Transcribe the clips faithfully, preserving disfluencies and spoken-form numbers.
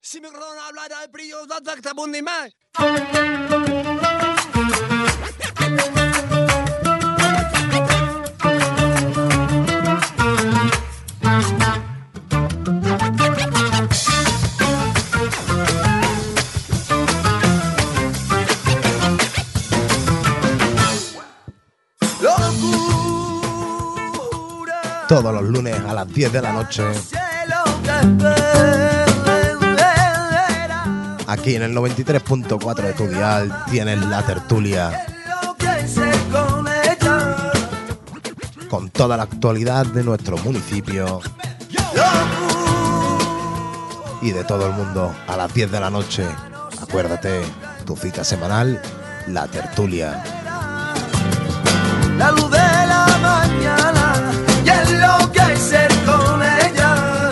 Si mi corona hablara de brillo, da da bundi mai. Todos los lunes a las diez de la noche, aquí en el noventa y tres punto cuatro de tu dial, tienes La Tertulia, con toda la actualidad de nuestro municipio y de todo el mundo a las diez de la noche. Acuérdate, tu cita semanal, La Tertulia. La luz de la mañana y es lo que hay ser con ella.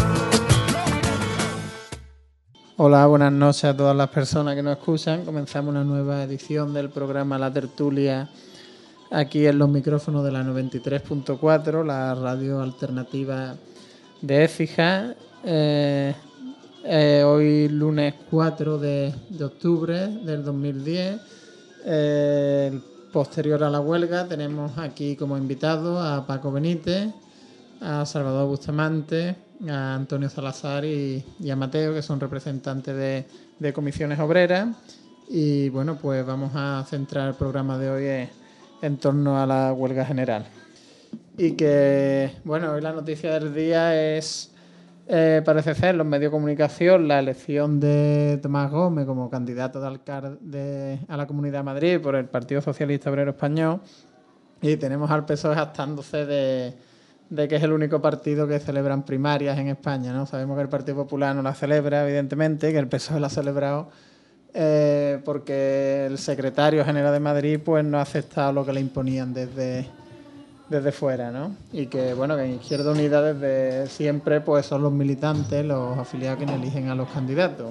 Hola, buenas noches a todas las personas que nos escuchan. Comenzamos una nueva edición del programa La Tertulia aquí en los micrófonos de la noventa y tres punto cuatro, la radio alternativa de Écija. Eh, eh, hoy lunes cuatro de, de octubre del dos mil diez. Eh, Posterior a la huelga tenemos aquí como invitados a Paco Benítez, a Salvador Bustamante, a Antonio Salazar y, y a Mateo, que son representantes de, de comisiones obreras. Y bueno, pues vamos a centrar el programa de hoy en, en torno a la huelga general. Y que, bueno, hoy la noticia del día es, eh, parece ser, los medios de comunicación, la elección de Tomás Gómez como candidato de alcalde a la Comunidad de Madrid por el Partido Socialista Obrero Español, y tenemos al P S O E jactándose de, de que es el único partido que celebran primarias en España, ¿no? Sabemos que el Partido Popular no la celebra, evidentemente, que el P S O E la ha celebrado eh, porque el secretario general de Madrid pues no ha aceptado lo que le imponían desde... desde fuera, ¿no? Y que, bueno, que en Izquierda Unida desde siempre pues son los militantes, los afiliados quienes eligen a los candidatos.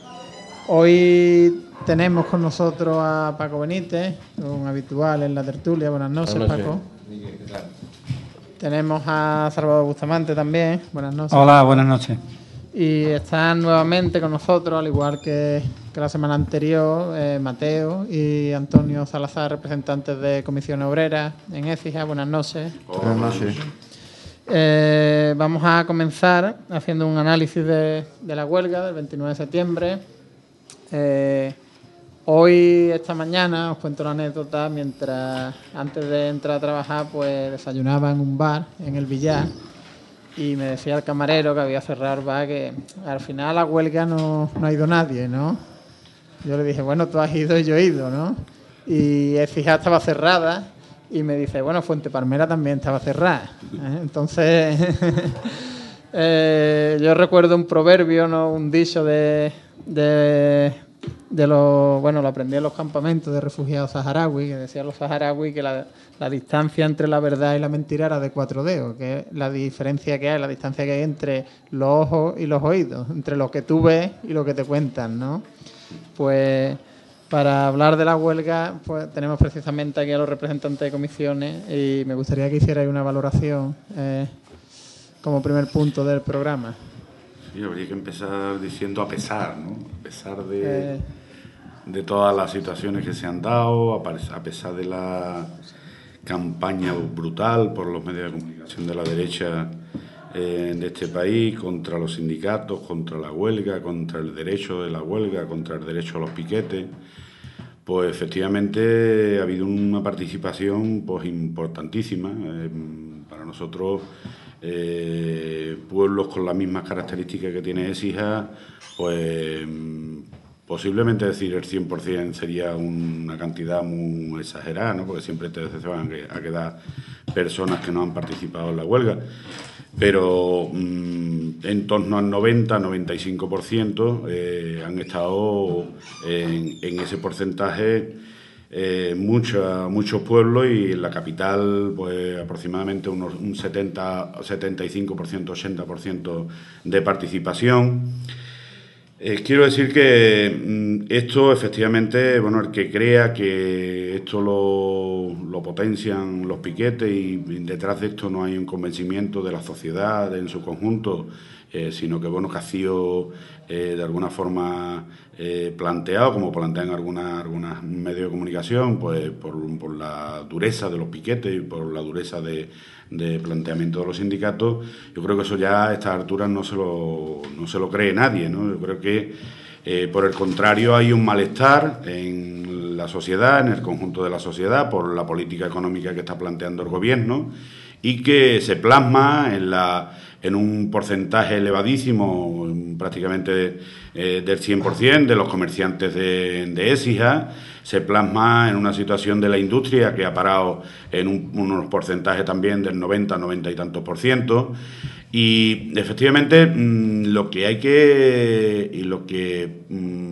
Hoy tenemos con nosotros a Paco Benítez, un habitual en La Tertulia. Buenas noches, Buenas noches. Paco. ¿Qué tal? Tenemos a Salvador Bustamante también. Buenas noches. Hola, buenas noches. Y están nuevamente con nosotros, al igual que, que la semana anterior, eh, Mateo y Antonio Salazar, representantes de Comisiones Obreras en Écija. Buenas noches. Buenas noches. Eh, vamos a comenzar haciendo un análisis de, de la huelga del veintinueve de septiembre. Eh, hoy, esta mañana, os cuento la anécdota, mientras antes de entrar a trabajar, pues desayunaba en un bar en el Villar. Y me decía el camarero que había cerrado el bar que al final a la huelga no, no ha ido nadie, ¿no? Yo le dije, bueno, tú has ido y yo he ido, ¿no? Y Écija estaba cerrada y me dice, bueno, Fuente Palmera también estaba cerrada, ¿eh? Entonces, eh, yo recuerdo un proverbio, ¿no? Un dicho de, de, de los, bueno, lo aprendí en los campamentos de refugiados saharauis, que decían los saharauis que la... La distancia entre la verdad y la mentira era de cuatro dedos, que es la diferencia que hay, la distancia que hay entre los ojos y los oídos, entre lo que tú ves y lo que te cuentan, ¿no? Pues para hablar de la huelga, pues tenemos precisamente aquí a los representantes de comisiones y me gustaría que hicierais una valoración eh, como primer punto del programa. Sí, habría que empezar diciendo a pesar, ¿no? A pesar de, eh... de todas las situaciones que se han dado, a pesar de la campaña brutal por los medios de comunicación de la derecha eh, de este país contra los sindicatos, contra la huelga, contra el derecho de la huelga, contra el derecho a los piquetes, pues efectivamente ha habido una participación pues importantísima. Eh, para nosotros, eh, pueblos con las mismas características que tiene Écija, pues posiblemente decir el cien por ciento sería una cantidad muy exagerada, ¿no? Porque siempre te se van a quedar personas que no han participado en la huelga. Pero mmm, en torno al noventa a noventa y cinco por ciento eh, han estado en, en ese porcentaje eh, mucha, muchos pueblos, y en la capital pues aproximadamente unos, un setenta, setenta y cinco por ciento, ochenta por ciento de participación. Eh, quiero decir que mmm, esto efectivamente, bueno, el que crea que esto lo, lo potencian los piquetes y, y detrás de esto no hay un convencimiento de la sociedad en su conjunto, eh, sino que, bueno, que ha sido eh, de alguna forma eh, planteado, como plantean algunas algunas medios de comunicación, pues por, por la dureza de los piquetes y por la dureza de, de planteamiento de los sindicatos, yo creo que eso ya a estas alturas no se lo, no se lo cree nadie, ¿no? Yo creo que, eh, por el contrario, hay un malestar en la sociedad, en el conjunto de la sociedad, por la política económica que está planteando el gobierno y que se plasma en la en un porcentaje elevadísimo, prácticamente eh, del cien por ciento de los comerciantes de, de Écija, se plasma en una situación de la industria que ha parado en un, unos porcentajes también del noventa, noventa y tantos por ciento. Y efectivamente mmm, lo que hay que y lo que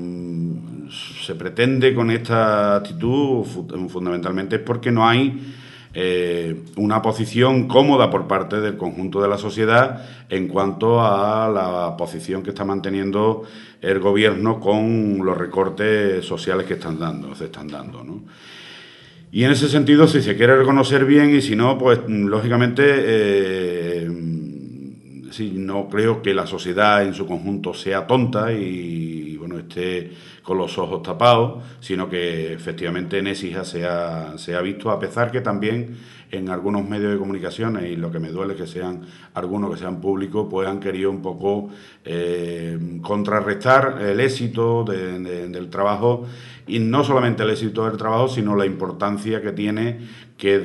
mmm, se pretende con esta actitud fundamentalmente es porque no hay Eh, una posición cómoda por parte del conjunto de la sociedad en cuanto a la posición que está manteniendo el gobierno con los recortes sociales que están dando, se están dando, ¿no? Y en ese sentido, si se quiere reconocer bien y si no, pues lógicamente eh, sí, no creo que la sociedad en su conjunto sea tonta y bueno, esté con los ojos tapados, sino que efectivamente en Écija se ha, se ha visto, a pesar que también en algunos medios de comunicación, y lo que me duele es que sean algunos que sean públicos, pues han querido un poco eh, contrarrestar el éxito de, de, del trabajo, y no solamente el éxito del trabajo, sino la importancia que tiene que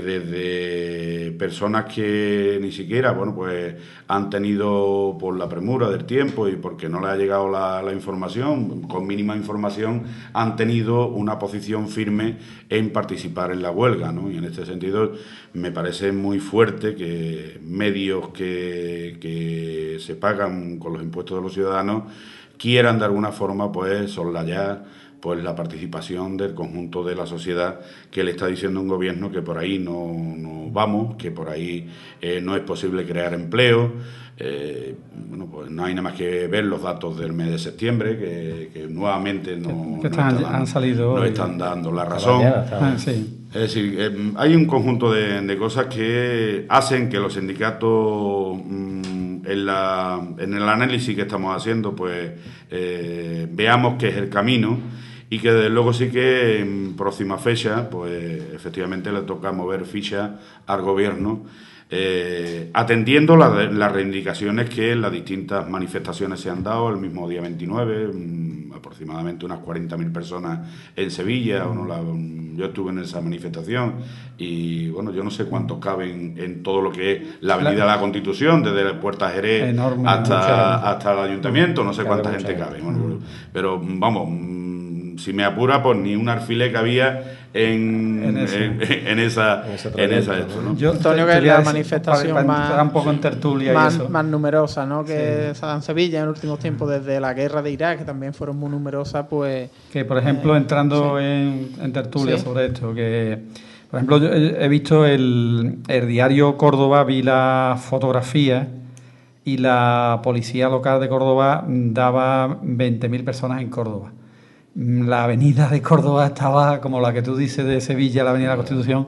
desde personas que ni siquiera, bueno, pues han tenido por la premura del tiempo y porque no les ha llegado la, la información, con mínima información, han tenido una posición firme en participar en la huelga, ¿no? Y en este sentido me parece muy fuerte que medios que, que se pagan con los impuestos de los ciudadanos quieran de alguna forma pues soslayar pues la participación del conjunto de la sociedad, que le está diciendo un gobierno que por ahí no, no vamos, que por ahí eh, no es posible crear empleo. Eh, bueno, pues no hay nada más que ver los datos del mes de septiembre, que, que nuevamente no, que están, no, están, han salido no están dando la razón. Ah, sí. Es decir, eh, hay un conjunto de, de cosas que hacen que los sindicatos, mmm, en, la, en el análisis que estamos haciendo, pues eh, veamos que es el camino. Y que desde luego sí que en próxima fecha, pues efectivamente le toca mover ficha al gobierno, eh, atendiendo la, las reivindicaciones que en las distintas manifestaciones se han dado. El mismo día veintinueve, mmm, aproximadamente unas cuarenta mil personas en Sevilla. Bueno, la, yo estuve en esa manifestación y bueno, yo no sé cuántos caben en todo lo que es la Avenida de la Constitución, desde la Puerta Jerez enorme, hasta, hasta el Ayuntamiento, no sé cuánta gente cabe. Bueno, pero vamos, si me apura, pues ni un alfiler que había en, en, en, en esa en esa esto, ¿no? Yo, Antonio, que es la manifestación para, para más, un poco en tertulia más, y eso. más numerosa, ¿no? Que sí. se da en Sevilla en los últimos tiempos, desde la guerra de Irak, que también fueron muy numerosas, pues... Que, por ejemplo, eh, entrando sí. en, en tertulia sí. sobre esto, que, por ejemplo, yo he visto el, el diario Córdoba, vi la fotografía y la policía local de Córdoba daba veinte mil personas en Córdoba. La avenida de Córdoba estaba, como la que tú dices de Sevilla, la avenida de la Constitución,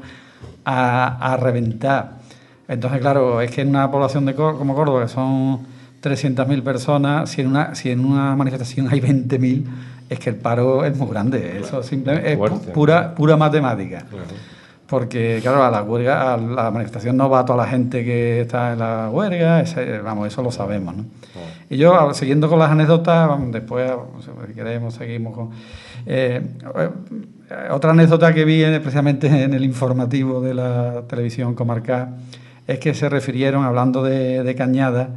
a, a reventar. Entonces, claro, es que en una población de como Córdoba, que son trescientas mil personas, si en una si en una manifestación hay veinte mil, es que el paro es muy grande. Eso simplemente es pu pura, pura matemática. Porque, claro, a la huelga, a la manifestación no va toda la gente que está en la huelga, ese, vamos, eso lo sabemos, ¿no? Y yo, siguiendo con las anécdotas, vamos, después, si queremos, seguimos con... Eh, otra anécdota que vi precisamente en el informativo de la televisión comarcal es que se refirieron, hablando de, de Cañada,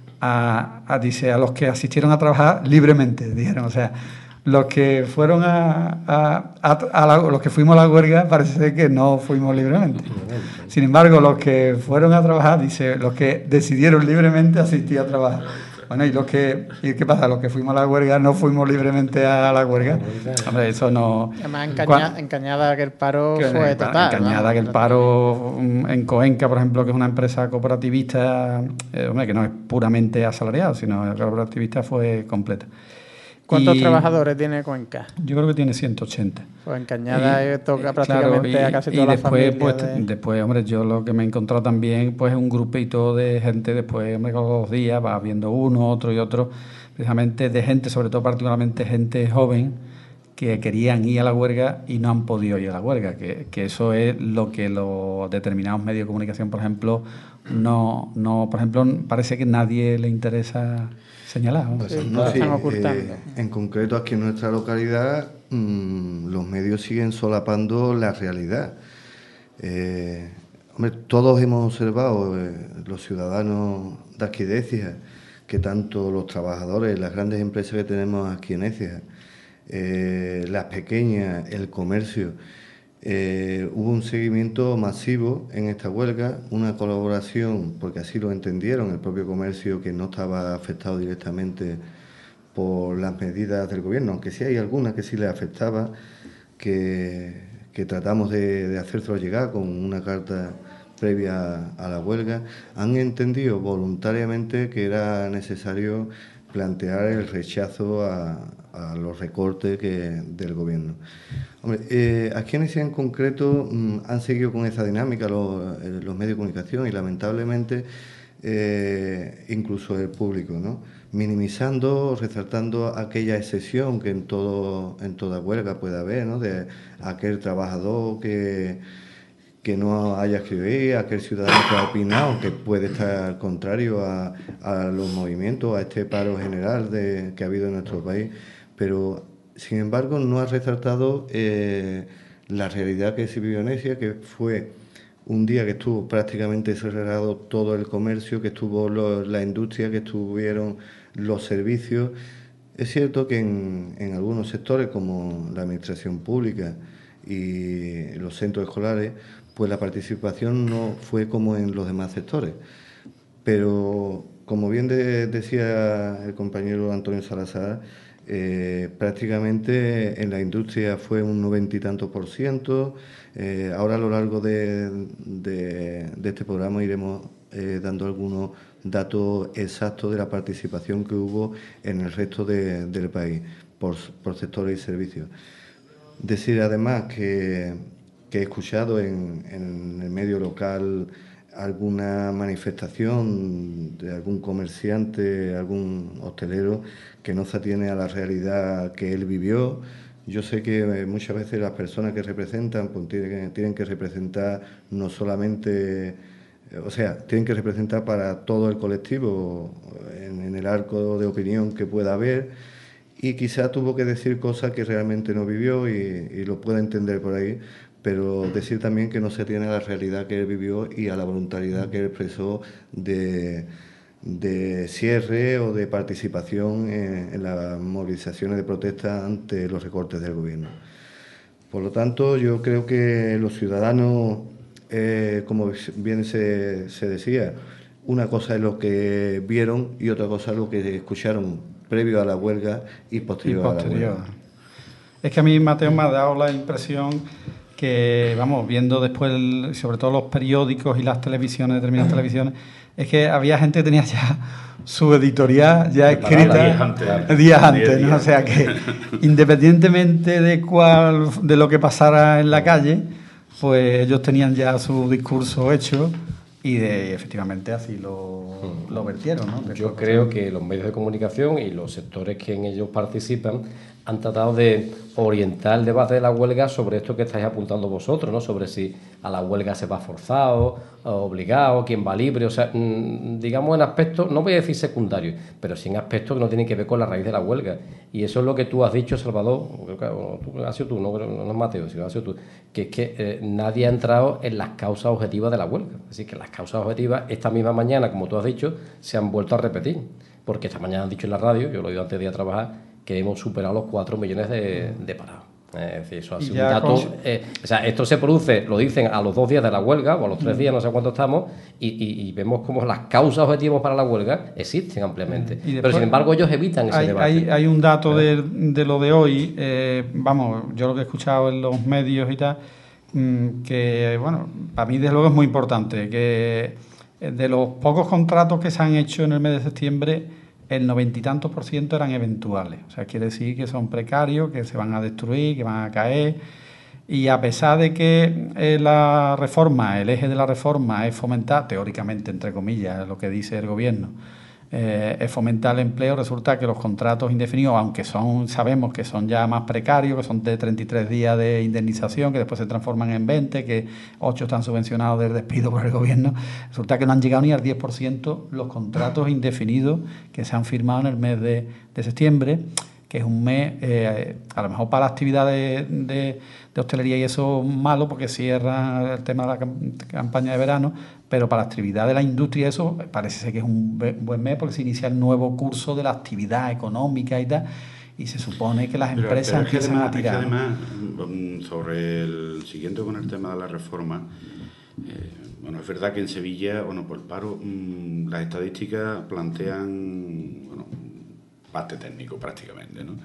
a, a, dice, a los que asistieron a trabajar libremente, dijeron, o sea... Los que fueron a, a, a, a la, los que fuimos a la huelga parece que no fuimos libremente. Sin embargo, los que fueron a trabajar, dice, los que decidieron libremente asistir a trabajar. Bueno, y los que, ¿y qué pasa? Los que fuimos a la huelga no fuimos libremente a la huelga. Hombre, eso no. Además, en, Caña, en Cañada que el paro que fue total. En Cañada, ¿no? Que el paro en Coenca, por ejemplo, que es una empresa cooperativista, eh, hombre, que no es puramente asalariado, sino cooperativista, fue completa. ¿Cuántos y trabajadores tiene Cuenca? Yo creo que tiene ciento ochenta. Pues en Cañada y, toca eh, prácticamente claro, y, a casi y toda después, la familia. Pues, de... Después, hombre, yo lo que me he encontrado también, pues un grupito de gente, después, hombre, con los días, va viendo uno, otro y otro, precisamente de gente, sobre todo particularmente gente joven, que querían ir a la huelga y no han podido ir a la huelga, que, que eso es lo que los determinados medios de comunicación, por ejemplo, no, no por ejemplo, parece que nadie le interesa señalar. ¿No? Pues, Sí, no, sí, están ocultando. eh, en concreto aquí en nuestra localidad mmm, los medios siguen solapando la realidad. Eh, hombre, todos hemos observado, eh, los ciudadanos de aquí de Écija, que tanto los trabajadores, las grandes empresas que tenemos aquí en Écija, eh, las pequeñas, el comercio, eh, hubo un seguimiento masivo en esta huelga, una colaboración, porque así lo entendieron, el propio comercio, que no estaba afectado directamente por las medidas del gobierno, aunque sí hay algunas que sí les afectaba, que, que tratamos de, de hacérselo llegar con una carta previa a la huelga, han entendido voluntariamente que era necesario plantear el rechazo a, a los recortes que, del gobierno. Hombre, eh, aquí en Écija en concreto mmm, han seguido con esa dinámica los, eh, los medios de comunicación y lamentablemente eh, incluso el público, ¿no? Minimizando, resaltando aquella excepción que en todo en toda huelga puede haber, ¿no? De aquel trabajador que que no haya escrito, aquel ciudadano que ha opinado, que puede estar contrario a, a los movimientos, a este paro general de, que ha habido en nuestro país, pero sin embargo no ha resaltado eh, la realidad que se vivió en Écija, que fue un día que estuvo prácticamente cerrado todo el comercio, que estuvo lo, la industria, que estuvieron los servicios. Es cierto que en, en algunos sectores, como la administración pública y los centros escolares, pues la participación no fue como en los demás sectores. Pero, como bien de, decía el compañero Antonio Salazar, eh, prácticamente en la industria fue un noventa y tanto por ciento. Eh, ahora a lo largo de, de, de este programa iremos eh, dando algunos datos exactos de la participación que hubo en el resto de, del país, por, por sectores y servicios. Decir además que, que he escuchado en, en el medio local alguna manifestación de algún comerciante, algún hostelero que no se atiene a la realidad que él vivió. Yo sé que muchas veces las personas que representan pues, tienen, tienen que representar no solamente, o sea, tienen que representar para todo el colectivo en, en el arco de opinión que pueda haber. Y quizá tuvo que decir cosas que realmente no vivió y, y lo puede entender por ahí, pero decir también que no se tiene a la realidad que él vivió y a la voluntariedad que él expresó de, de cierre o de participación en, en las movilizaciones de protesta ante los recortes del gobierno. Por lo tanto, yo creo que los ciudadanos, eh, como bien se, se decía, una cosa es lo que vieron y otra cosa es lo que escucharon previo a la huelga y posterior, y posterior. a la huelga. Es que a mí, Mateo, me ha dado la impresión que, vamos, viendo después, el, sobre todo los periódicos y las televisiones, determinadas televisiones, es que había gente que tenía ya su editorial ya escrita días antes, días antes ¿no? O sea que, independientemente de cuál, de lo que pasara en la calle, pues ellos tenían ya su discurso hecho. Y de, efectivamente así lo, lo vertieron, ¿no? Yo creo que los medios de comunicación y los sectores que en ellos participan han tratado de orientar el debate de la huelga sobre esto que estáis apuntando vosotros, ¿no? Sobre si a la huelga se va forzado, obligado, quién va libre, o sea, digamos en aspectos, no voy a decir secundarios, pero sí en aspectos que no tienen que ver con la raíz de la huelga. Y eso es lo que tú has dicho, Salvador, ha sido tú, no, no es Mateo, sino ha sido tú, que es que eh, nadie ha entrado en las causas objetivas de la huelga. Así que las causas objetivas, esta misma mañana, como tú has dicho, se han vuelto a repetir, porque esta mañana han dicho en la radio, yo lo he oído antes de ir a trabajar, que hemos superado los cuatro millones de, de parados. Es decir, eso ha sido un dato. Con... Eh, o sea, esto se produce, lo dicen a los dos días de la huelga o a los tres días, no sé cuánto estamos, y, y, y vemos cómo las causas objetivas para la huelga existen ampliamente. Después, pero sin embargo, ellos evitan ese hay, debate. Hay, hay un dato de, de lo de hoy, eh, vamos, yo lo que he escuchado en los medios y tal, mmm, que, bueno, para mí desde luego es muy importante, que de los pocos contratos que se han hecho en el mes de septiembre, el noventa y tantos por ciento eran eventuales. O sea, quiere decir que son precarios, que se van a destruir, que van a caer. Y a pesar de que eh, la reforma, el eje de la reforma es fomentar, teóricamente, entre comillas, lo que dice el gobierno, eh, es fomentar el empleo, resulta que los contratos indefinidos, aunque son sabemos que son ya más precarios, que son de treinta y tres días de indemnización, que después se transforman en veinte, que ocho están subvencionados del despido por el gobierno, resulta que no han llegado ni al diez por ciento los contratos indefinidos que se han firmado en el mes de, de septiembre, que es un mes, eh, a lo mejor para la actividad de, de, de hostelería y eso malo, porque cierra el tema de la campaña de verano, pero para la actividad de la industria eso parece ser que es un buen mes, porque se inicia el nuevo curso de la actividad económica y tal, y se supone que las pero, empresas pero es que empiezan además, a tirar. es que además, sobre el siguiente con el tema de la reforma, eh, bueno, es verdad que en Sevilla, bueno, por el paro, mmm, las estadísticas plantean, bueno, parte técnico prácticamente, ¿no?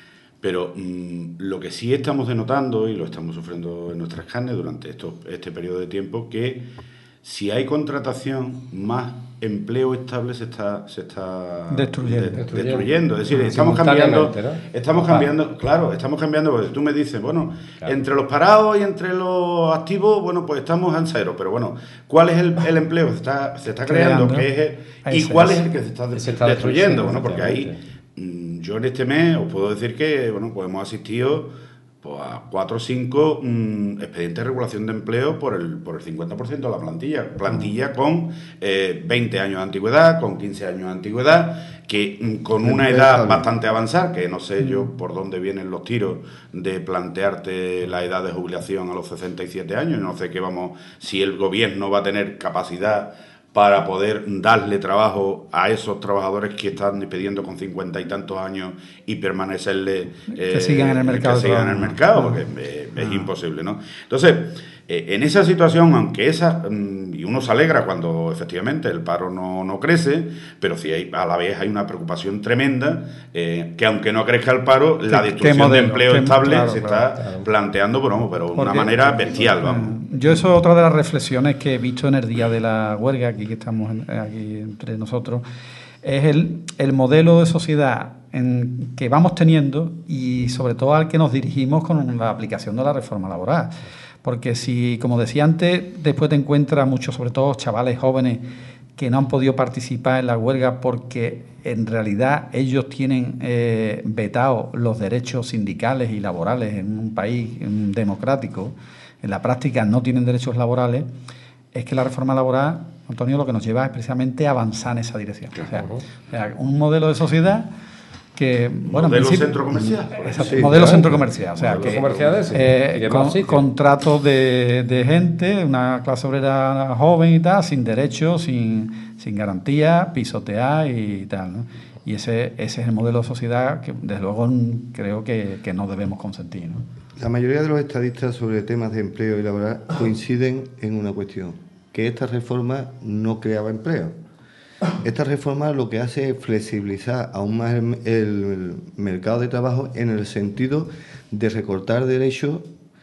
Pero mmm, lo que sí estamos denotando, y lo estamos sufriendo en nuestras carnes durante esto, este periodo de tiempo, que si hay contratación, más empleo estable se está se está destruyendo, de, destruyendo. Es decir, estamos cambiando, ¿no? estamos cambiando, claro, estamos cambiando, porque tú me dices, bueno, claro, entre los parados y entre los activos, bueno, pues estamos en cero, pero bueno, ¿cuál es el, el empleo que se está, se está creando? ¿Qué es el, ¿Y cuál es el que se está, de, se está destruyendo? Bueno, porque ahí, yo en este mes os puedo decir que, bueno, pues hemos asistido pues a cuatro o cinco mmm, expedientes de regulación de empleo por el por el cincuenta por ciento de la plantilla. Plantilla con eh, veinte años de antigüedad, con quince años de antigüedad, que mmm, con una edad bastante avanzada, que no sé yo por dónde vienen los tiros de plantearte la edad de jubilación a los sesenta y siete años. No sé qué vamos, si el gobierno va a tener capacidad para poder darle trabajo a esos trabajadores que están pidiendo con cincuenta y tantos años y permanecerle eh, que sigan en el mercado, que sigan en el mercado, porque eh, es imposible, ¿no? Entonces, eh, en esa situación, aunque esa, y uno se alegra cuando efectivamente el paro no, no crece, pero sí hay, a la vez hay una preocupación tremenda, eh, que aunque no crezca el paro, la destrucción de empleo ¿Qué, estable claro, se claro, está claro. planteando, pero, pero de una manera bestial, vamos. Yo eso es otra de las reflexiones que he visto en el día de la huelga, aquí que estamos aquí entre nosotros, es el, el modelo de sociedad en que vamos teniendo y sobre todo al que nos dirigimos con la aplicación de la reforma laboral. Porque si, como decía antes, después te encuentras muchos, sobre todo chavales jóvenes, que no han podido participar en la huelga porque en realidad ellos tienen eh, vetados los derechos sindicales y laborales en un país democrático, en la práctica no tienen derechos laborales, es que la reforma laboral, Antonio, lo que nos lleva es precisamente a avanzar en esa dirección. O sea, o sea un modelo de sociedad que, bueno, modelo centro comercial. Exacto, sí, modelo claro, centro comercial. O sea, que comerciales, eh, con, contratos de, de gente, una clase obrera joven y tal, sin derechos, sin, sin garantía, pisotear y tal, ¿no? Y ese, ese es el modelo de sociedad que, desde luego, creo que, que no debemos consentir, ¿no? La mayoría de los estadistas sobre temas de empleo y laboral coinciden en una cuestión, que esta reforma no creaba empleo. Esta reforma lo que hace es flexibilizar aún más el, el mercado de trabajo en el sentido de recortar derechos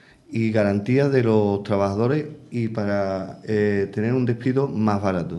y garantías de los trabajadores y para eh, tener un despido más barato.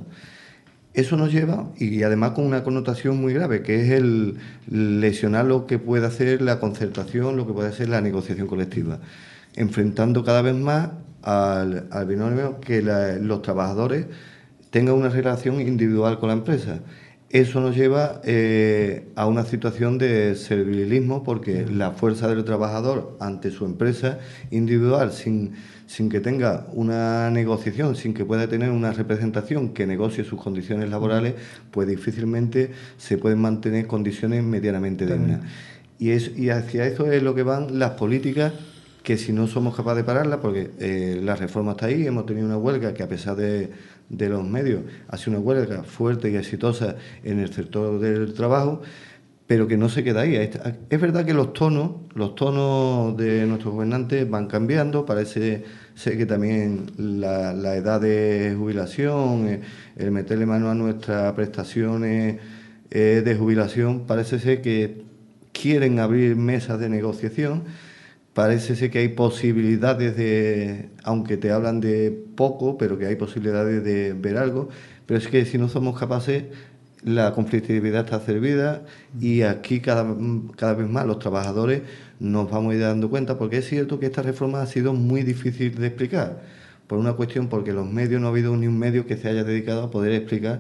Eso nos lleva, y además con una connotación muy grave, que es el lesionar lo que puede hacer la concertación, lo que puede hacer la negociación colectiva, enfrentando cada vez más al, al binomio que la, los trabajadores tengan una relación individual con la empresa. Eso nos lleva eh, a una situación de servilismo, porque la fuerza del trabajador ante su empresa individual, sin, sin que tenga una negociación, sin que pueda tener una representación que negocie sus condiciones laborales, pues difícilmente se pueden mantener condiciones medianamente dignas. Y, es, y hacia eso es lo que van las políticas, que si no somos capaces de pararla, porque eh, la reforma está ahí, hemos tenido una huelga que a pesar de, de los medios ha sido una huelga fuerte y exitosa en el sector del trabajo, pero que no se queda ahí. Es verdad que los tonos, los tonos de nuestros gobernantes van cambiando, parece ser que también la, la edad de jubilación, el meterle mano a nuestras prestaciones eh, de jubilación, parece ser que quieren abrir mesas de negociación. Parece ser que hay posibilidades de, aunque te hablan de poco, pero que hay posibilidades de ver algo, pero es que si no somos capaces, la conflictividad está servida y aquí cada, cada vez más los trabajadores nos vamos a ir dando cuenta, porque es cierto que esta reforma ha sido muy difícil de explicar, por una cuestión porque los medios, no ha habido ni un medio que se haya dedicado a poder explicar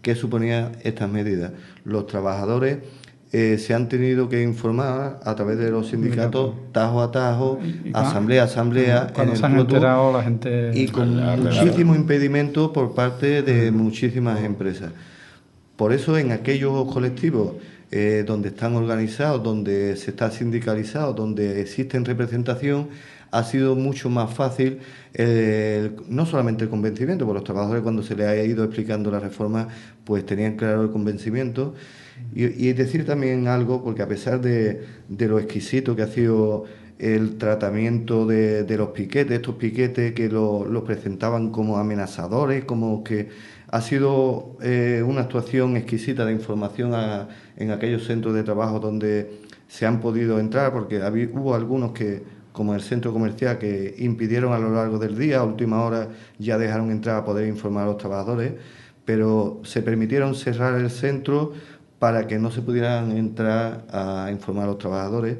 ¿qué suponía estas medidas? Los trabajadores eh, se han tenido que informar a través de los sindicatos, tajo a tajo, Y- y asamblea a asamblea, en Cuando el se han Pluto, enterado la gente... y con Claro, claro. muchísimo impedimento por parte de muchísimas empresas. Por eso en aquellos colectivos eh, donde están organizados, donde se está sindicalizado, donde existen representación, ha sido mucho más fácil, eh, no solamente el convencimiento, porque los trabajadores cuando se les ha ido explicando la reforma, pues tenían claro el convencimiento. Y, y decir también algo, porque a pesar de, de lo exquisito que ha sido el tratamiento de, de los piquetes, estos piquetes que los lo presentaban como amenazadores, como que ha sido eh, una actuación exquisita de información a, en aquellos centros de trabajo donde se han podido entrar, porque había, hubo algunos que, como el centro comercial, que impidieron a lo largo del día, a última hora ya dejaron entrar a poder informar a los trabajadores, pero se permitieron cerrar el centro para que no se pudieran entrar a informar a los trabajadores.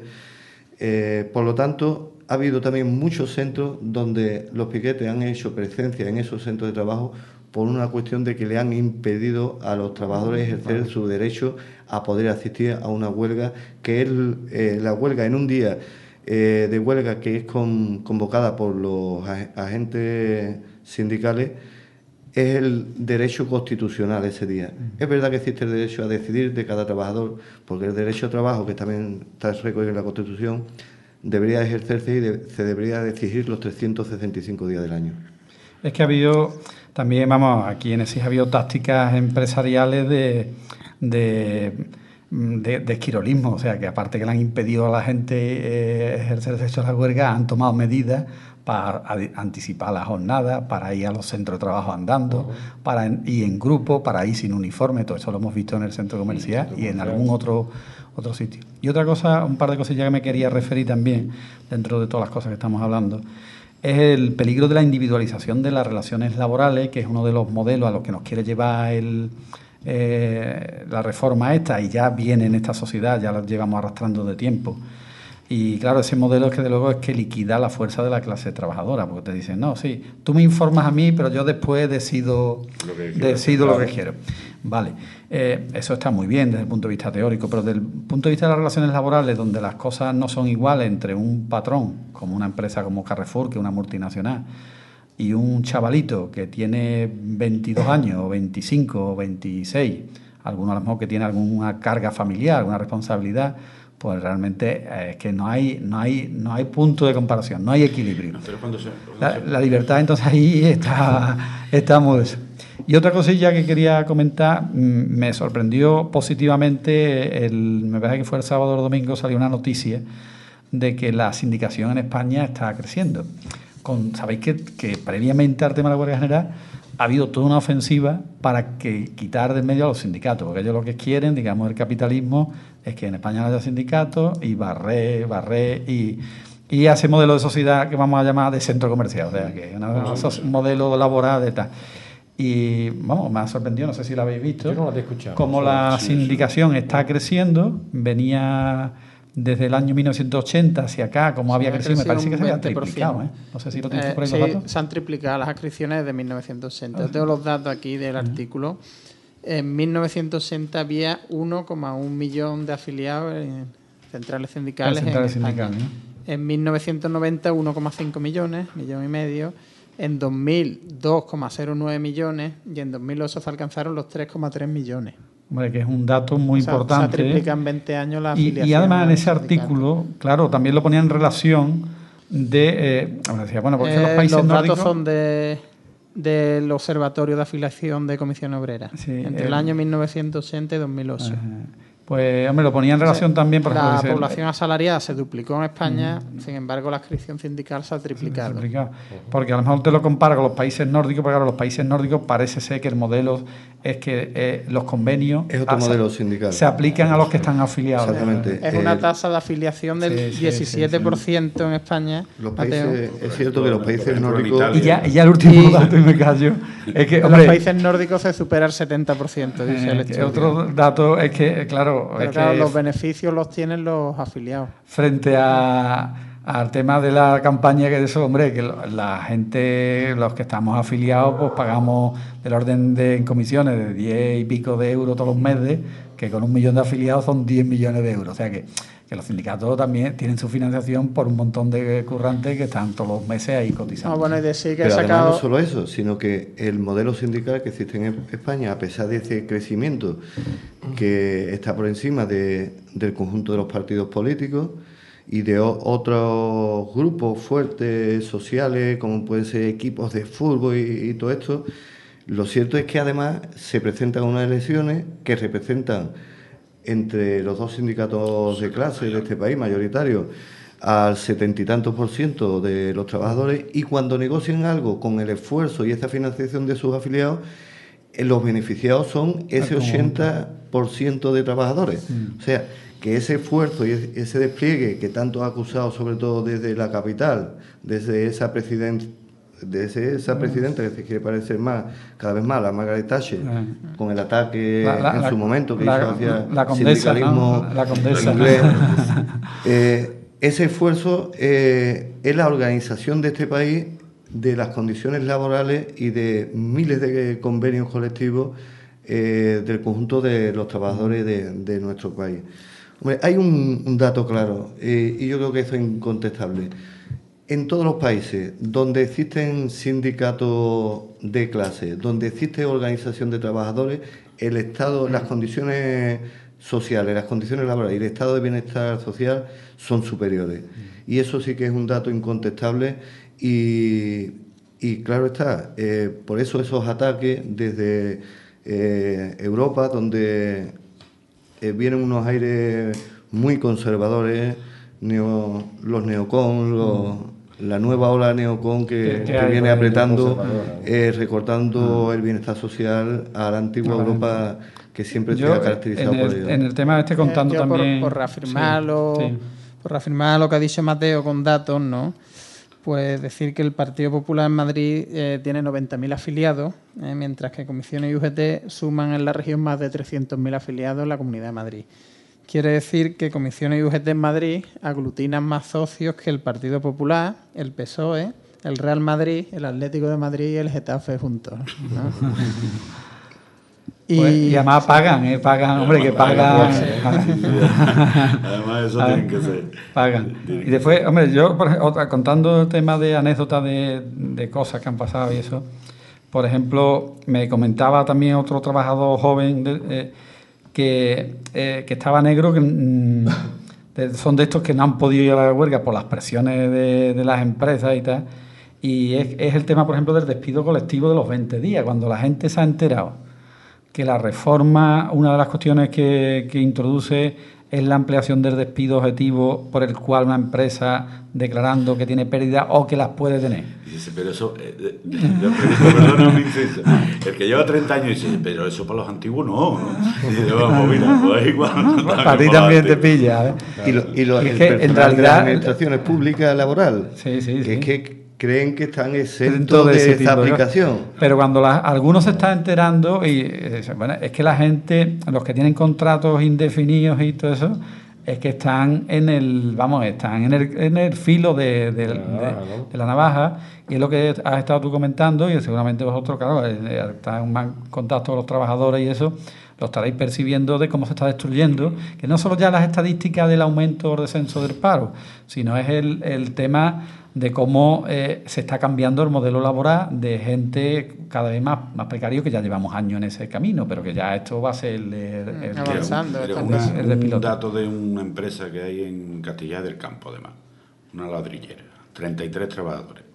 Eh, por lo tanto, ha habido también muchos centros donde los piquetes han hecho presencia en esos centros de trabajo por una cuestión de que le han impedido a los trabajadores ejercer su derecho a poder asistir a una huelga, que es eh, la huelga en un día eh, de huelga que es con, convocada por los agentes sindicales, es el derecho constitucional ese día. Es verdad que existe el derecho a decidir de cada trabajador, porque el derecho a trabajo, que también está recogido en la Constitución, debería ejercerse y de, se debería de exigir los trescientos sesenta y cinco días del año. Es que ha habido, también, vamos, aquí en ESIS ha habido tácticas empresariales de, de, de, de esquirolismo, o sea, que aparte que le han impedido a la gente eh, ejercer el derecho a la huelga, han tomado medidas para anticipar la jornada, para ir a los centros de trabajo andando, para ir en grupo, para ir sin uniforme. Todo eso lo hemos visto en el centro comercial y en algún otro otro sitio. Y otra cosa, un par de cosillas que me quería referir también, dentro de todas las cosas que estamos hablando, es el peligro de la individualización de las relaciones laborales, que es uno de los modelos a los que nos quiere llevar el, eh, la reforma esta, y ya viene en esta sociedad, ya la llevamos arrastrando de tiempo. Y claro, ese modelo es que de luego es que liquida la fuerza de la clase trabajadora, porque te dicen, no, sí, tú me informas a mí, pero yo después decido lo que quiero, decido claro. lo que quiero. Vale, eh, eso está muy bien desde el punto de vista teórico, pero desde el punto de vista de las relaciones laborales, donde las cosas no son iguales entre un patrón, como una empresa como Carrefour, que es una multinacional, y un chavalito que tiene veintidós años, o veinticinco, o veintiséis, alguno a lo mejor que tiene alguna carga familiar, alguna responsabilidad, pues realmente eh, es que no hay no hay no hay punto de comparación, no hay equilibrio. No, pero cuando se- cuando La, se- la libertad entonces ahí está estamos. Y otra cosilla que quería comentar, mm, me sorprendió positivamente, el, me parece que fue el sábado o el domingo, salió una noticia de que la sindicación en España está creciendo. Con, sabéis que, que previamente al tema de la huelga general ha habido toda una ofensiva para que quitar del medio a los sindicatos, porque ellos lo que quieren, digamos, el capitalismo, es que en España no haya sindicatos y barré, barré y, y ese modelo de sociedad que vamos a llamar de centro comercial, o sea, que es una- un modelo laboral de tal. Y vamos, me ha sorprendido, no sé si lo habéis visto, Yo no lo había escuchado. como la Sí, sí. sindicación está creciendo, venía desde el año mil novecientos ochenta hacia acá, como había ha crecido, me crecido parece que un se había veinte por ciento. triplicado, ¿eh? No sé si lo tienes Eh, tú por ahí sí, los datos. se han triplicado las adscripciones de mil novecientos sesenta. Ah, Yo tengo los datos aquí del artículo. En mil novecientos sesenta había uno coma uno millón de afiliados en centrales sindicales. En centrales en España. sindicales, En mil novecientos noventa, uno coma cinco millones, millón y medio. En dos mil, dos coma cero nueve millones. Y en dos mil ocho se alcanzaron los tres coma tres millones. Hombre, que es un dato muy O sea, importante. Se triplica en veinte años la Y, afiliación. y además en al ese sindicato. artículo, claro, también lo ponía en relación de... Eh, ahora decía, bueno, porque Eh, los países los nórdicos... datos son de, del Observatorio de Afiliación de Comisión Obrera, Sí, entre el- el año mil novecientos ochenta y dos mil ocho. Ajá. Pues, hombre, lo ponía en relación también, por la ejemplo, dice- población asalariada se duplicó en España, sin embargo la adscripción sindical se ha triplicado. Complicado. Porque a lo mejor te lo compara con los países nórdicos, porque claro, los países nórdicos parece ser que el modelo es que eh, los convenios Es otro ah, se- modelo sindical. se aplican a los que están afiliados. Exactamente. Es una Eh, tasa de afiliación del sí, sí, diecisiete por ciento en España. Los Mateo. países, es cierto que los Por países ejemplo, en nórdicos... Italia. Y ya, y ya el último Y- dato, y me callo, es que, En hombre, los países nórdicos se supera el setenta por ciento, dice el eh, que estudio. otro dato es que, claro, Pero es claro, que los beneficios los tienen los afiliados. frente a, al tema de la campaña, que de eso, hombre, que la gente, los que estamos afiliados, pues pagamos del orden de en comisiones de diez y pico de euros todos los meses, que con un millón de afiliados son diez millones de euros. O sea que, que los sindicatos también tienen su financiación por un montón de currantes que están todos los meses ahí cotizando. No, bueno, y decir que Pero he además sacado... no solo eso, sino que el modelo sindical que existe en España, a pesar de ese crecimiento que está por encima de, del conjunto de los partidos políticos y de o, otros grupos fuertes sociales, como pueden ser equipos de fútbol y, y todo esto, lo cierto es que además se presentan unas elecciones que representan entre los dos sindicatos de clase de este país, mayoritarios, al setenta y tantos por ciento de los trabajadores, y cuando negocian algo con el esfuerzo y esta financiación de sus afiliados, eh, los beneficiados son ese ochenta por ciento de trabajadores. Mm. O sea, que ese esfuerzo y ese despliegue que tanto ha acusado, sobre todo desde la capital, desde esa presidenta, desde esa presidenta que se quiere parecer más, cada vez más, la Margaret Thatcher, uh-huh. con el ataque la, la, en su momento que la, hizo hacia la condesa, sindicalismo ¿no? La condesa. inglés. eh, ese esfuerzo eh, es la organización de este país de las condiciones laborales y de miles de convenios colectivos eh, del conjunto de los trabajadores de, de nuestro país. Hombre, hay un, un dato claro, eh, y yo creo que esto es incontestable. En todos los países donde existen sindicatos de clase, donde existe organización de trabajadores, el Estado, las condiciones sociales, las condiciones laborales y el estado de bienestar social son superiores. Y eso sí que es un dato incontestable y, y claro está, eh, por eso esos ataques desde eh, Europa, donde eh, vienen unos aires muy conservadores, neo, los neocon, los... la nueva ola neocon que, que, que viene apretando, eh, recortando ah. el bienestar social a la antigua ah, Europa que siempre se ha caracterizado en el, por ello. En el tema este contando eh, también... Por, por, reafirmarlo, sí, sí. por reafirmar lo que ha dicho Mateo con datos, ¿no? Pues decir que el Partido Popular en Madrid eh, tiene noventa mil afiliados, eh, mientras que Comisiones y U G T suman en la región más de trescientos mil afiliados en la Comunidad de Madrid. Quiere decir que Comisiones y U G T en Madrid aglutinan más socios que el Partido Popular, el P S O E, el Real Madrid, el Atlético de Madrid y el Getafe juntos, ¿no? y, pues, y además pagan, ¿eh? Pagan, hombre, que pagan. Además, eso tiene que ser. Pagan. Y después, hombre, yo, por ejemplo, contando el tema de anécdotas de, de cosas que han pasado y eso, por ejemplo, me comentaba también otro trabajador joven de, eh, que, eh, que estaba negro, que mm, de, son de estos que no han podido ir a la huelga por las presiones de, de las empresas y tal. Y es, es el tema, por ejemplo, del despido colectivo de los veinte días, cuando la gente se ha enterado que la reforma, una de las cuestiones que, que introduce es la ampliación del despido objetivo por el cual una empresa declarando que tiene pérdida o que las puede tener. Dice, pero eso, eh, yo perdón, un inciso. El que lleva treinta años dice, pero eso para los antiguos no, ¿no? Y dice, vamos, mira, pues igual. No, para ti también te pilla, ¿eh? Y, lo, y, lo, y el es que personal en realidad, de las administraciones públicas laboral, sí, sí, que sí. es que creen que están exentos de, de esta aplicación. Pero cuando la, algunos se están enterando, y bueno, es que la gente, los que tienen contratos indefinidos y todo eso, es que están en el, vamos, están en el, en el filo de, de, de, de, de la navaja, y es lo que has estado tú comentando, y seguramente vosotros, claro, están en más contacto con los trabajadores y eso, lo estaréis percibiendo de cómo se está destruyendo, que no solo ya las estadísticas del aumento o descenso del paro, sino es el, el tema de cómo eh, se está cambiando el modelo laboral de gente cada vez más, más precario, que ya llevamos años en ese camino, pero que ya esto va a ser el, el, el, avanzando. Pero una, el de un dato de una empresa que hay en Castilla del Campo, además, una ladrillera, treinta y tres trabajadores.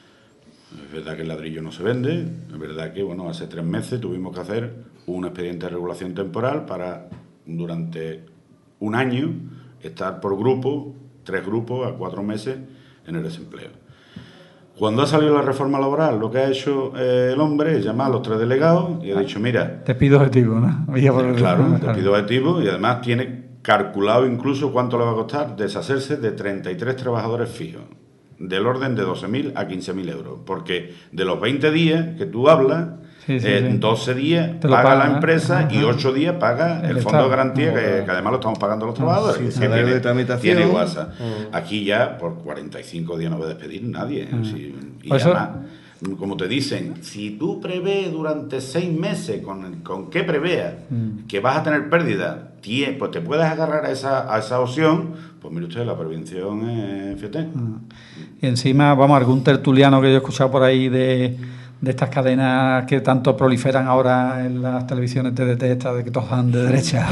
Es verdad que el ladrillo no se vende, es verdad que bueno, hace tres meses tuvimos que hacer un expediente de regulación temporal para durante un año estar por grupo, tres grupos a cuatro meses en el desempleo. Cuando ha salido la reforma laboral, lo que ha hecho eh, el hombre es llamar a los tres delegados y ha dicho, mira... Despido objetivo, ¿no? Claro, despido objetivo, y además tiene calculado incluso cuánto le va a costar deshacerse de treinta y tres trabajadores fijos, del orden de doce mil a quince mil euros, porque de los veinte días que tú hablas, Sí, sí, eh, sí. doce días Te lo paga paga, la ¿eh? empresa Ajá. y ocho días paga el, El fondo de Estado. garantía, Ajá. que, que además lo estamos pagando los trabajadores. Sí, que salario tiene, de tramitación. tiene WhatsApp. Mm. Aquí ya por cuarenta y cinco días no puede despedir nadie. Mm. Sí, y Por eso- además, como te dicen, si tú prevés durante seis meses, ¿con, con qué preveas Mm. que vas a tener pérdida? Tie- Pues te puedes agarrar a esa, a esa opción. Pues mire usted, la prevención es, fíjate. Y encima, vamos, algún tertuliano que yo he escuchado por ahí de, de estas cadenas que tanto proliferan ahora en las televisiones T D T, estas de que todos van de derecha.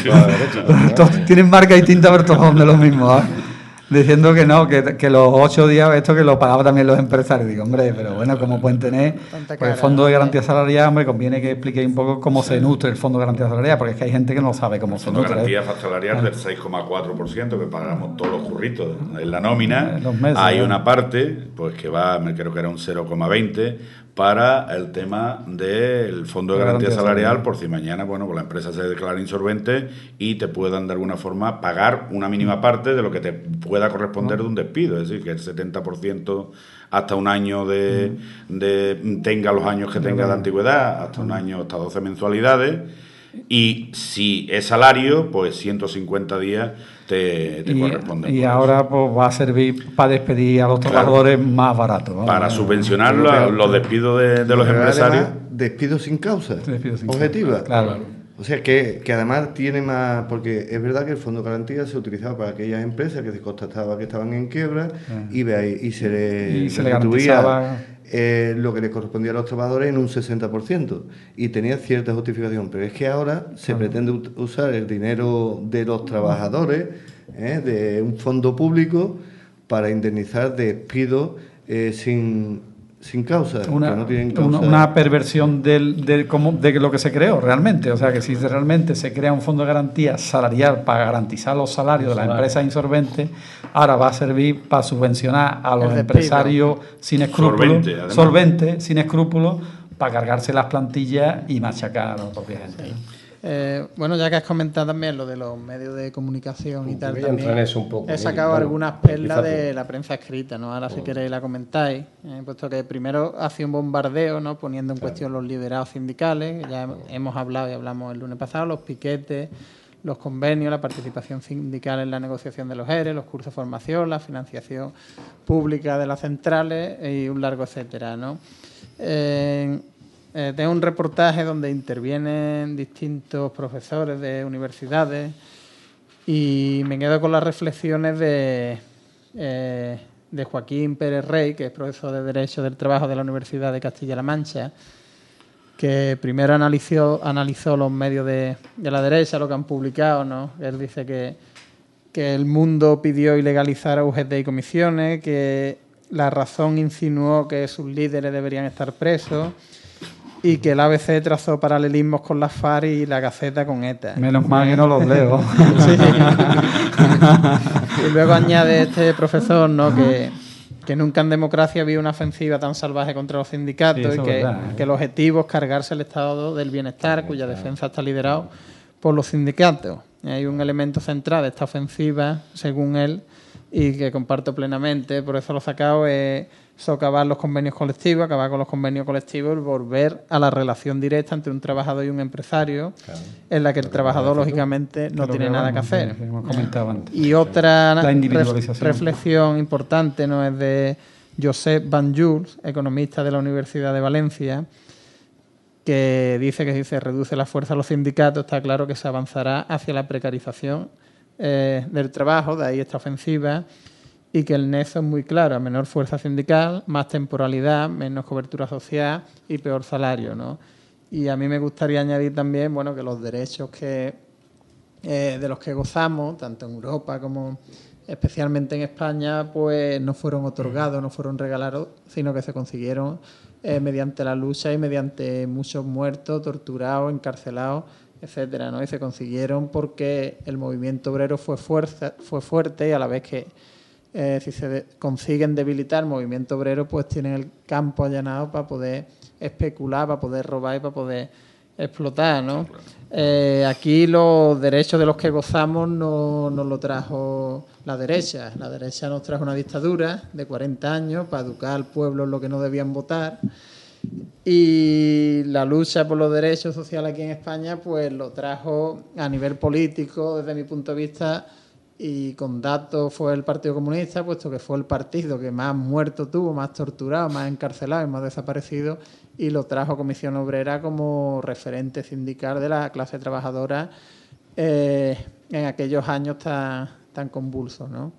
Todos tienen marca distinta, pero todos son de los mismos. ¿eh? Diciendo que no, que, que los ocho días, esto que lo pagaban también los empresarios. Digo, hombre, pero bueno, ¿cómo pueden tener? Tanta Pues el cara, Fondo de ¿no? Garantía Salarial, hombre, conviene que explique un poco cómo se nutre el Fondo de Garantía Salarial, porque es que hay gente que no sabe cómo El se fondo de nutre. ¿eh? garantía salarial del seis coma cuatro por ciento que pagamos todos los curritos en la nómina. En los meses, Hay ¿eh? una parte, pues que va, me creo que era un cero coma veinte para el tema del fondo de La garantía garantía salarial, salarial. por si mañana, bueno, pues la empresa se declara insolvente y te puedan de alguna forma pagar una mínima parte de lo que te pueda corresponder de un despido, es decir, que el setenta por ciento hasta un año de, de tenga los años que tenga de antigüedad, hasta un año, hasta doce mensualidades. Y si es salario, pues ciento cincuenta días te, te Y, corresponden. y por eso. ahora pues va a servir para despedir a los Claro. trabajadores más baratos. ¿no? Para subvencionar Lo que- la- los despidos de, de los Pero empresarios. además, despido sin causa. Despido sin objetiva. causa, claro. O sea, que, que además tiene más... Porque es verdad que el Fondo de Garantía se utilizaba para aquellas empresas que se constataba que estaban en quiebra y, ve ahí, y se le, Y se le restituía, garantizaba- eh, lo que le correspondía a los trabajadores en un sesenta por ciento. Y tenía cierta justificación. Pero es que ahora se pretende ut- usar el dinero de los trabajadores, eh, de un fondo público, para indemnizar despidos eh, sin... sin causa, Una, que no tienen una, causa. una perversión del, del, como, de lo que se creó realmente. O sea, que si realmente se crea un fondo de garantía salarial para garantizar los salarios de las Salarios. empresas insolventes, ahora va a servir para subvencionar a los El despido. empresarios sin escrúpulos, Solvente, además. solventes, sin escrúpulos, para cargarse las plantillas y machacar a la propia gente. ¿no? Eh, bueno, ya que has comentado también lo de los medios de comunicación y Yo tal, voy a también entrar en eso un poco, he ¿eh? sacado Bueno, algunas perlas quizás de tú. la prensa escrita, ¿no? Ahora si queréis la comentáis, eh, puesto que primero hacía un bombardeo, ¿no? Poniendo en cuestión los liberados sindicales, que ya hemos hablado y hablamos el lunes pasado, los piquetes, los convenios, la participación sindical en la negociación de los E R E, los cursos de formación, la financiación pública de las centrales y un largo etcétera, ¿no? Eh, eh, tengo un reportaje donde intervienen distintos profesores de universidades y me quedo con las reflexiones de, eh, de Joaquín Pérez Rey, que es profesor de Derecho del Trabajo de la Universidad de Castilla-La Mancha, que primero analizó, analizó los medios de, de la derecha, lo que han publicado, ¿no? Él dice que, que el Mundo pidió ilegalizar a U G T y comisiones, que La Razón insinuó que sus líderes deberían estar presos y que el A B C trazó paralelismos con la FARC y la Gaceta con ETA. Menos mal que no los leo. Sí. Y luego añade este profesor, ¿no? que, que nunca en democracia había una ofensiva tan salvaje contra los sindicatos Sí, eso y es que, verdad, ¿eh? que el objetivo es cargarse el estado del bienestar, cuya defensa está liderado por los sindicatos. Y hay un elemento central de esta ofensiva, según él, y que comparto plenamente, por eso lo he sacado, es socavar los convenios colectivos, acabar con los convenios colectivos y volver a la relación directa entre un trabajador y un empresario, en la que el trabajador, lógicamente, no Lo tiene nada que hablamos, hacer. que hemos comentado antes. Y otra La ref- individualización. reflexión importante, ¿no?, es de Josep Banjuls, economista de la Universidad de Valencia, que dice que si se reduce la fuerza a los sindicatos, está claro que se avanzará hacia la precarización eh, del trabajo, de ahí esta ofensiva, y que el nexo es muy claro: a menor fuerza sindical, más temporalidad, menos cobertura social y peor salario, ¿no? Y a mí me gustaría añadir también, bueno, que los derechos que eh, de los que gozamos, tanto en Europa como especialmente en España, pues no fueron otorgados, no fueron regalados, sino que se consiguieron eh, mediante la lucha y mediante muchos muertos, torturados, encarcelados, etcétera, ¿no? Y se consiguieron porque el movimiento obrero fue fuerza, fue fuerte, y a la vez que eh, si se de- consiguen debilitar el movimiento obrero, pues tienen el campo allanado para poder especular, para poder robar y para poder explotar, ¿no? Eh, aquí los derechos de los que gozamos no nos lo trajo la derecha. La derecha nos trajo una dictadura de cuarenta años para educar al pueblo en lo que no debían votar, Y la lucha por los derechos sociales aquí en España, pues lo trajo a nivel político, desde mi punto de vista, y con datos fue el Partido Comunista, puesto que fue el partido que más muertos tuvo, más torturado, más encarcelado y más desaparecido, y lo trajo Comisión Obrera como referente sindical de la clase trabajadora eh, en aquellos años tan, tan convulsos, ¿no?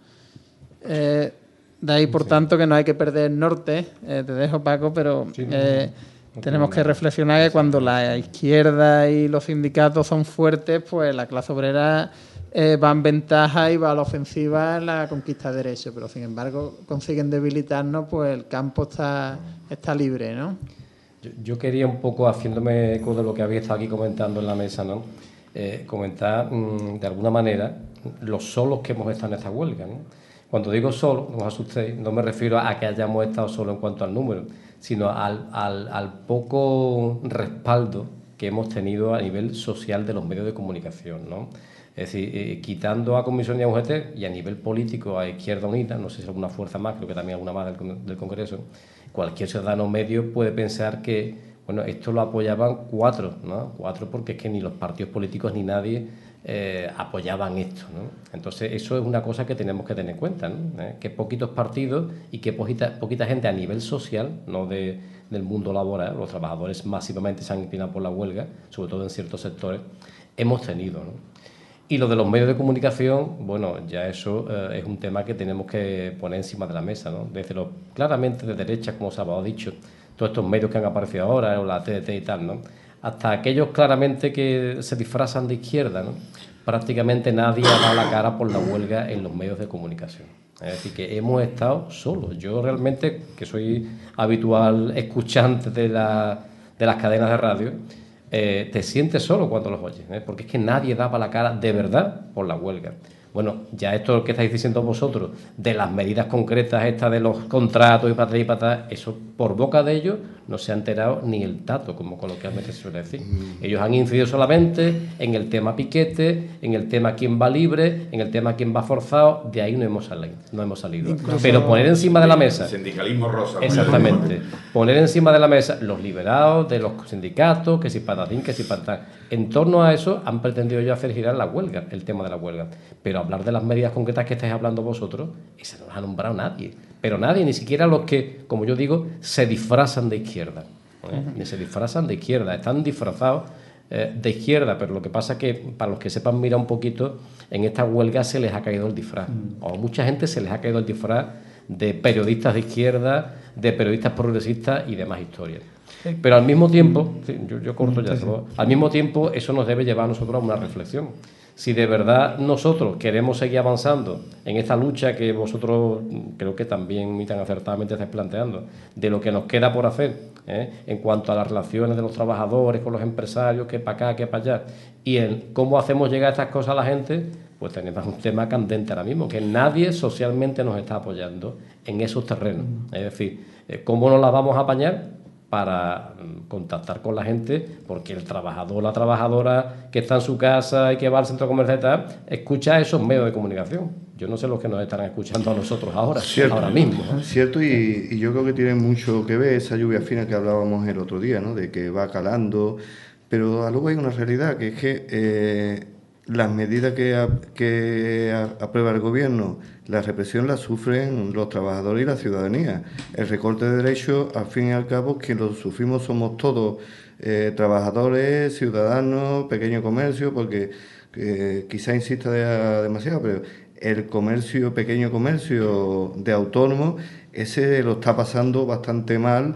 Eh, de ahí, por sí. tanto, que no hay que perder el norte. Eh, te dejo, Paco, pero sí, no, eh, no, no tenemos que reflexionar que cuando la izquierda y los sindicatos son fuertes, pues la clase obrera eh, va en ventaja y va a la ofensiva en la conquista de derechos. Pero, sin embargo, consiguen debilitarnos, pues el campo está, está libre, ¿no? Yo, yo quería un poco, haciéndome eco de lo que había estado aquí comentando en la mesa, ¿no? Eh, comentar, mmm, de alguna manera, los solos que hemos estado en esta huelga, ¿no? Cuando digo solo, no os asustéis, no me refiero a que hayamos estado solo en cuanto al número, sino al, al, al poco respaldo que hemos tenido a nivel social de los medios de comunicación, ¿no? Es decir, eh, quitando a Comisión y a U G T y a nivel político a Izquierda Unida, no sé si alguna fuerza más, creo que también alguna más del, del Congreso, cualquier ciudadano medio puede pensar que, bueno, esto lo apoyaban cuatro, ¿no? Cuatro porque es que ni los partidos políticos ni nadie Eh, apoyaban esto, ¿no? Entonces eso es una cosa que tenemos que tener en cuenta, ¿no? ¿Eh? Que poquitos partidos y que poquita, poquita gente a nivel social, no de, del mundo laboral, los trabajadores masivamente se han inclinado por la huelga, sobre todo en ciertos sectores, hemos tenido, ¿no? Y lo de los medios de comunicación, bueno, ya eso eh, es un tema que tenemos que poner encima de la mesa, ¿no? Desde lo claramente de derecha, como se ha dicho, todos estos medios que han aparecido ahora, o la T D T y tal, ¿no? Hasta aquellos claramente que se disfrazan de izquierda, ¿no? Prácticamente nadie ha dado la cara por la huelga en los medios de comunicación. Es decir, que hemos estado solos. Yo realmente, que soy habitual escuchante de, la, de las cadenas de radio, eh, te sientes solo cuando los oyes, ¿eh? Porque es que nadie daba la cara de verdad por la huelga. Bueno, ya esto que estáis diciendo vosotros, de las medidas concretas estas de los contratos y patas y patas, eso por boca de ellos no se ha enterado ni el tato, como coloquialmente se suele decir. Mm. Ellos han incidido solamente en el tema piquete, en el tema quién va libre, en el tema quién va forzado, de ahí no hemos salido. No hemos salido. Incluso pero poner encima de la mesa... Sindicalismo rosa. Exactamente. Poner encima de la mesa los liberados de los sindicatos, que si patatín, que si patatán. En torno a eso han pretendido ellos hacer girar la huelga, el tema de la huelga. Pero hablar de las medidas concretas que estáis hablando vosotros, y se no las ha nombrado nadie. Pero nadie, ni siquiera los que, como yo digo, se disfrazan de izquierda. ¿eh? Uh-huh. Ni se disfrazan de izquierda, están disfrazados eh, de izquierda, pero lo que pasa es que, para los que sepan mirar un poquito, en esta huelga se les ha caído el disfraz. Uh-huh. O a mucha gente se les ha caído el disfraz de periodistas de izquierda, de periodistas progresistas y demás historias. Pero al mismo tiempo, sí, yo, yo corto ya, sí, sí. al mismo tiempo eso nos debe llevar a nosotros a una reflexión. Si de verdad nosotros queremos seguir avanzando en esta lucha que vosotros creo que también muy tan acertadamente estáis planteando, de lo que nos queda por hacer, ¿eh? en cuanto a las relaciones de los trabajadores con los empresarios, que para acá, que para allá, y en cómo hacemos llegar estas cosas a la gente, pues tenemos un tema candente ahora mismo, que nadie socialmente nos está apoyando en esos terrenos. Es decir, ¿cómo nos la vamos a apañar para contactar con la gente? Porque el trabajador, la trabajadora que está en su casa y que va al centro comercial y tal, escucha esos medios de comunicación. Yo no sé los que nos estarán escuchando a nosotros ahora, cierto, ahora mismo. ¿no? Cierto, y, y yo creo que tiene mucho que ver esa lluvia fina que hablábamos el otro día, ¿no? De que va calando, pero luego hay una realidad, que es que eh, las medidas que, a, que a, aprueba el gobierno, la represión la sufren los trabajadores y la ciudadanía. El recorte de derechos, al fin y al cabo, quien lo sufrimos somos todos, eh, trabajadores, ciudadanos, pequeño comercio, porque eh, quizá insista de, demasiado, pero el comercio, pequeño comercio de autónomos, ese lo está pasando bastante mal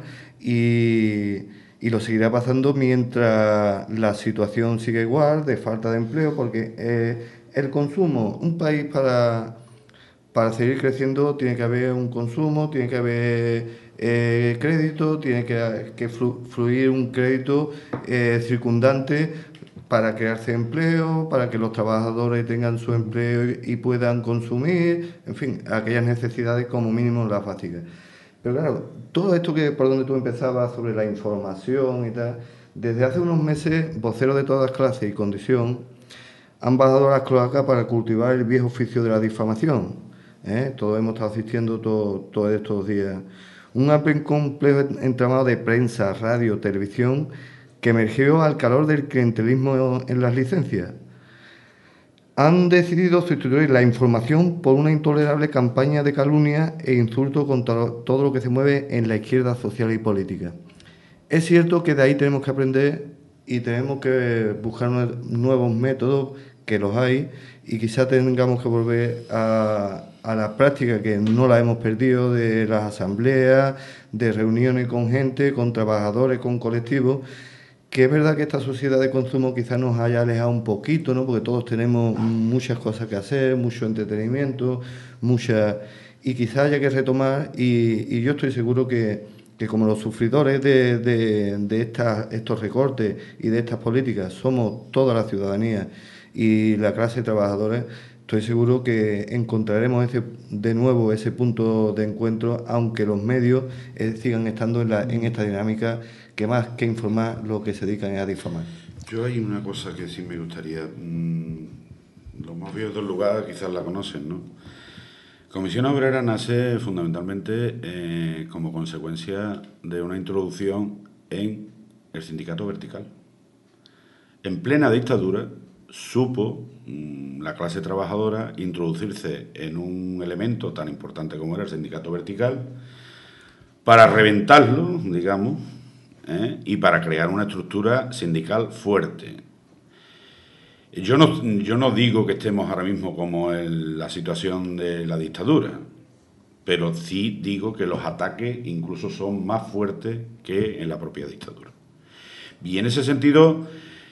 y... y lo seguirá pasando mientras la situación siga igual, de falta de empleo, porque eh, el consumo, un país para, para seguir creciendo tiene que haber un consumo, tiene que haber eh, crédito, tiene que, que fluir un crédito eh, circundante para crearse empleo, para que los trabajadores tengan su empleo y, y puedan consumir, en fin, aquellas necesidades como mínimo las básicas. Pero claro, todo esto que por donde tú empezabas sobre la información y tal, desde hace unos meses voceros de todas clases y condición han bajado las cloacas para cultivar el viejo oficio de la difamación. ¿eh? Todos hemos estado asistiendo todo, todos estos días un amplio y complejo entramado de prensa, radio, televisión, que emergió al calor del clientelismo en las licencias. Han decidido sustituir la información por una intolerable campaña de calumnia e insulto contra todo lo que se mueve en la izquierda social y política. Es cierto que de ahí tenemos que aprender y tenemos que buscar nuevos métodos, que los hay, y quizá tengamos que volver a, a la práctica, que no la hemos perdido, de las asambleas, de reuniones con gente, con trabajadores, con colectivos, que es verdad que esta sociedad de consumo quizás nos haya alejado un poquito, ¿no? Porque todos tenemos muchas cosas que hacer, mucho entretenimiento, mucha y quizás haya que retomar, y, y yo estoy seguro que, que como los sufridores de, de, de estas, estos recortes y de estas políticas somos toda la ciudadanía y la clase trabajadora, estoy seguro que encontraremos ese, de nuevo ese punto de encuentro, aunque los medios eh, sigan estando en, la, en esta dinámica que más que informar, lo que se dedican es a difamar. Yo hay una cosa que sí me gustaría, mmm, los más viejos del lugar quizás la conocen, ¿no? Comisión Obrera nace fundamentalmente eh, como consecuencia de una introducción en el sindicato vertical. En plena dictadura supo mmm, la clase trabajadora introducirse en un elemento tan importante como era el sindicato vertical para reventarlo, digamos, ¿eh? y para crear una estructura sindical fuerte. Yo no, yo no digo que estemos ahora mismo como en la situación de la dictadura, pero sí digo que los ataques incluso son más fuertes que en la propia dictadura. Y en ese sentido,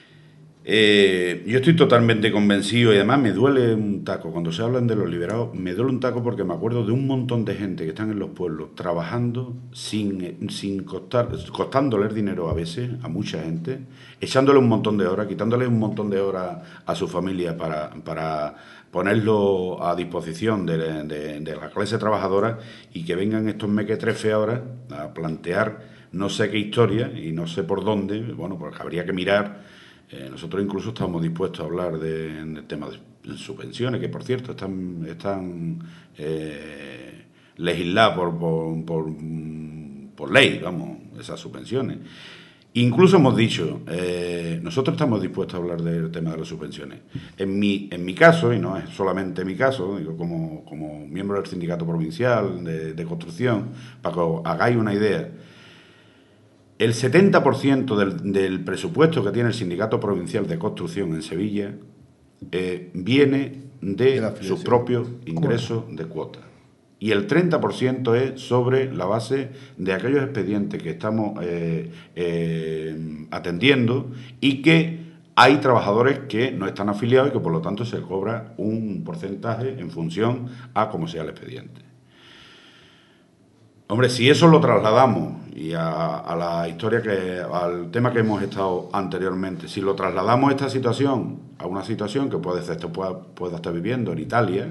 eh, yo estoy totalmente convencido, y además me duele un taco, cuando se hablan de los liberados, me duele un taco porque me acuerdo de un montón de gente que están en los pueblos trabajando sin, sin costar, costándoles dinero a veces a mucha gente, echándole un montón de horas, quitándole un montón de horas a su familia para, para ponerlo a disposición de, de, de la clase trabajadora, y que vengan estos mequetrefes ahora a plantear no sé qué historia y no sé por dónde. Bueno, pues habría que mirar. Eh, nosotros incluso estamos dispuestos a hablar de, de temas de subvenciones, que por cierto están, están eh, legisladas por, por, por, por ley, vamos, esas subvenciones. Incluso hemos dicho, eh, nosotros estamos dispuestos a hablar del tema de las subvenciones. En mi, en mi caso, y no es solamente mi caso, digo, como, como miembro del sindicato provincial de, de construcción, para que os hagáis una idea, el setenta por ciento del, del presupuesto que tiene el Sindicato Provincial de Construcción en Sevilla eh, viene de, de sus propios ingresos de cuota. Y el treinta por ciento es sobre la base de aquellos expedientes que estamos eh, eh, atendiendo, y que hay trabajadores que no están afiliados y que por lo tanto se cobra un porcentaje en función a cómo sea el expediente. Hombre, si eso lo trasladamos y a, a la historia que, al tema que hemos estado anteriormente, si lo trasladamos esta situación a una situación que puede ser, esto pueda, pueda estar viviendo en Italia,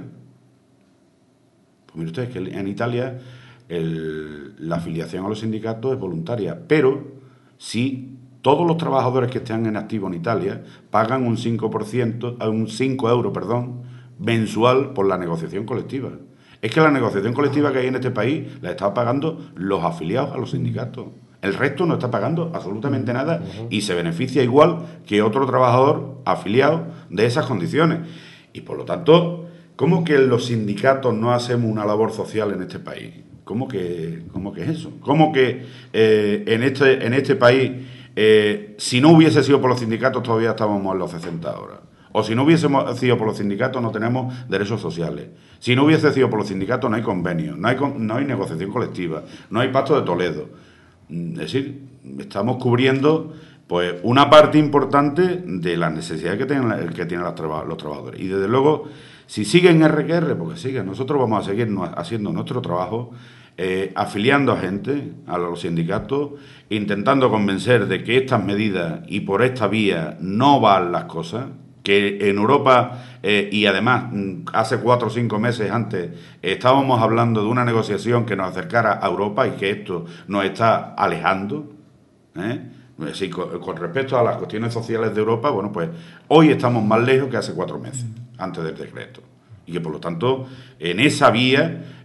pues mire ustedes que en Italia el, la afiliación a los sindicatos es voluntaria, pero si todos los trabajadores que estén en activo en Italia pagan un cinco por ciento, un cinco euros, perdón, mensual por la negociación colectiva. Es que la negociación colectiva que hay en este país la están pagando los afiliados a los sindicatos. El resto no está pagando absolutamente nada y se beneficia igual que otro trabajador afiliado de esas condiciones. Y por lo tanto, ¿cómo que los sindicatos no hacemos una labor social en este país? ¿Cómo que, cómo que es eso? ¿Cómo que eh, en, este, en este país, eh, si no hubiese sido por los sindicatos, todavía estábamos en los sesenta horas? O si no hubiésemos sido por los sindicatos, no tenemos derechos sociales. Si no hubiese sido por los sindicatos, no hay convenio, no hay, no hay negociación colectiva, no hay pacto de Toledo. Es decir, estamos cubriendo pues una parte importante de las necesidades que tienen, que tienen los, traba, los trabajadores. Y desde luego, si siguen R Q R, porque sigan, nosotros vamos a seguir haciendo nuestro trabajo, eh, afiliando a gente, a los sindicatos, intentando convencer de que estas medidas y por esta vía no van las cosas, que en Europa, eh, y además hace cuatro o cinco meses antes, estábamos hablando de una negociación que nos acercara a Europa y que esto nos está alejando, ¿eh? Sí, con, con respecto a las cuestiones sociales de Europa, bueno, pues hoy estamos más lejos que hace cuatro meses, antes del decreto. Y que por lo tanto, en esa vía,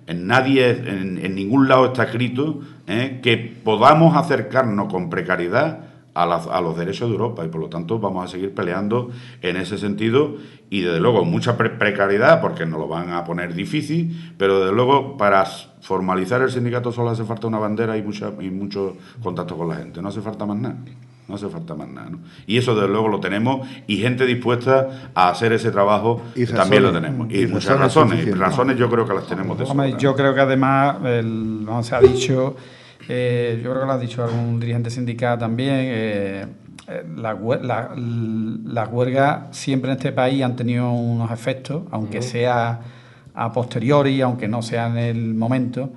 En nadie, en, en ningún lado está escrito ¿eh? que podamos acercarnos con precariedad a, la, a los derechos de Europa, y por lo tanto vamos a seguir peleando en ese sentido, y desde luego mucha pre precariedad porque nos lo van a poner difícil, pero desde luego para formalizar el sindicato solo hace falta una bandera y, mucha, y mucho contacto con la gente, no hace falta más nada. No hace falta más nada, ¿no? Y eso desde luego lo tenemos, y gente dispuesta a hacer ese trabajo y razones, también lo tenemos. Y, y muchas razones, razones, razones yo creo que las tenemos de sobra. Yo creo que además, el, no se ha dicho, eh, yo creo que lo ha dicho algún dirigente sindical también, eh, la, la, las huelgas siempre en este país han tenido unos efectos, aunque uh-huh. sea a posteriori, aunque no sea en el momento.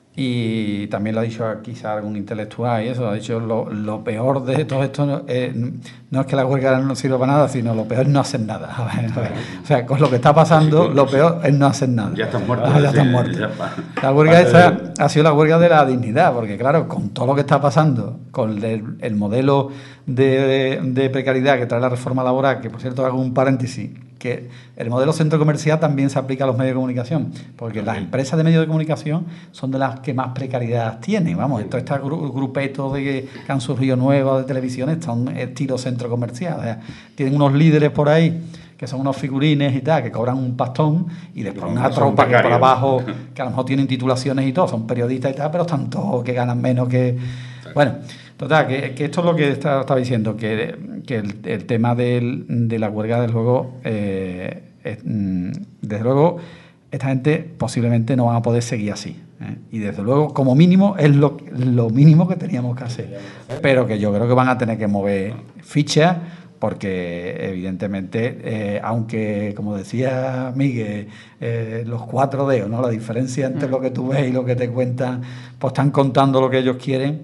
Y también lo ha dicho quizá algún intelectual, y eso, ha dicho lo, lo peor de todo esto no, eh, no es que la huelga no sirva para nada, sino lo peor es no hacer nada. A ver, a ver. O sea, con lo que está pasando, lo peor es no hacer nada. Ya están muertos. Ah, ya están muertos. Sí, ya la huelga esta ha sido la huelga de la dignidad, porque claro, con todo lo que está pasando, con el, el modelo de, de precariedad que trae la reforma laboral, que por cierto hago un paréntesis, que el modelo centro comercial también se aplica a los medios de comunicación, porque las empresas de medios de comunicación son de las que más precariedad tienen. Vamos, estos estos grupetos de que, que han surgido nuevos de televisiones son estilo centro comercial. O sea, tienen unos líderes por ahí que son unos figurines y tal, que cobran un pastón, y después una tropa que por abajo, que a lo mejor tienen titulaciones y todo, son periodistas y tal, pero están todos que ganan menos que... Bueno, total, que, que esto es lo que estaba, estaba diciendo, que, que el, el tema del, de la huelga, desde luego, eh, es, desde luego, esta gente posiblemente no van a poder seguir así. ¿eh? Y desde luego, como mínimo, es lo, lo mínimo que teníamos que hacer. Pero que yo creo que van a tener que mover fichas, porque evidentemente, eh, aunque, como decía Miguel, eh, los cuatro dedos, ¿no? La diferencia entre lo que tú ves y lo que te cuentan, pues están contando lo que ellos quieren.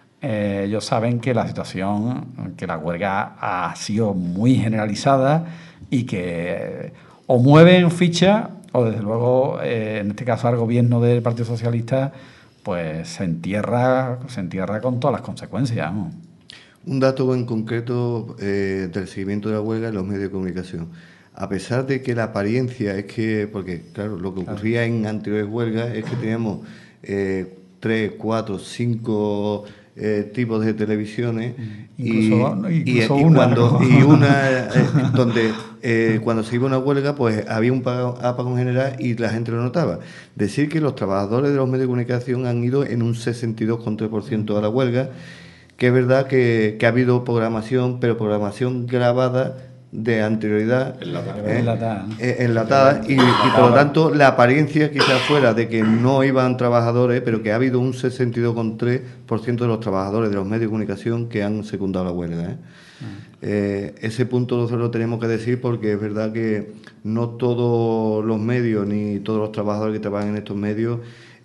Eh, ellos saben que la situación, que la huelga ha sido muy generalizada y que o mueven ficha o desde luego, eh, en este caso al gobierno del Partido Socialista, pues se entierra, se entierra con todas las consecuencias, ¿no? Un dato en concreto eh, del seguimiento de la huelga en los medios de comunicación. A pesar de que la apariencia es que, porque claro, lo que ocurría en anteriores huelgas es que teníamos eh, tres, cuatro, cinco eh, tipos de televisiones incluso, y, incluso y, y una, cuando ¿no? y una eh, donde eh, cuando se iba una huelga pues había un apagón general y la gente lo notaba. Decir que los trabajadores de los medios de comunicación han ido en un sesenta y dos coma tres por ciento a la huelga, que es verdad que, que ha habido programación, pero programación grabada de anterioridad, enlatada, eh, enlatada, ¿no? eh, enlatada y, y por lo tanto la apariencia quizás fuera de que no iban trabajadores, pero que ha habido un sesenta y dos coma tres por ciento de los trabajadores de los medios de comunicación que han secundado la huelga. ¿eh? Uh-huh. Eh, ese punto nosotros lo tenemos que decir, porque es verdad que no todos los medios ni todos los trabajadores que trabajan en estos medios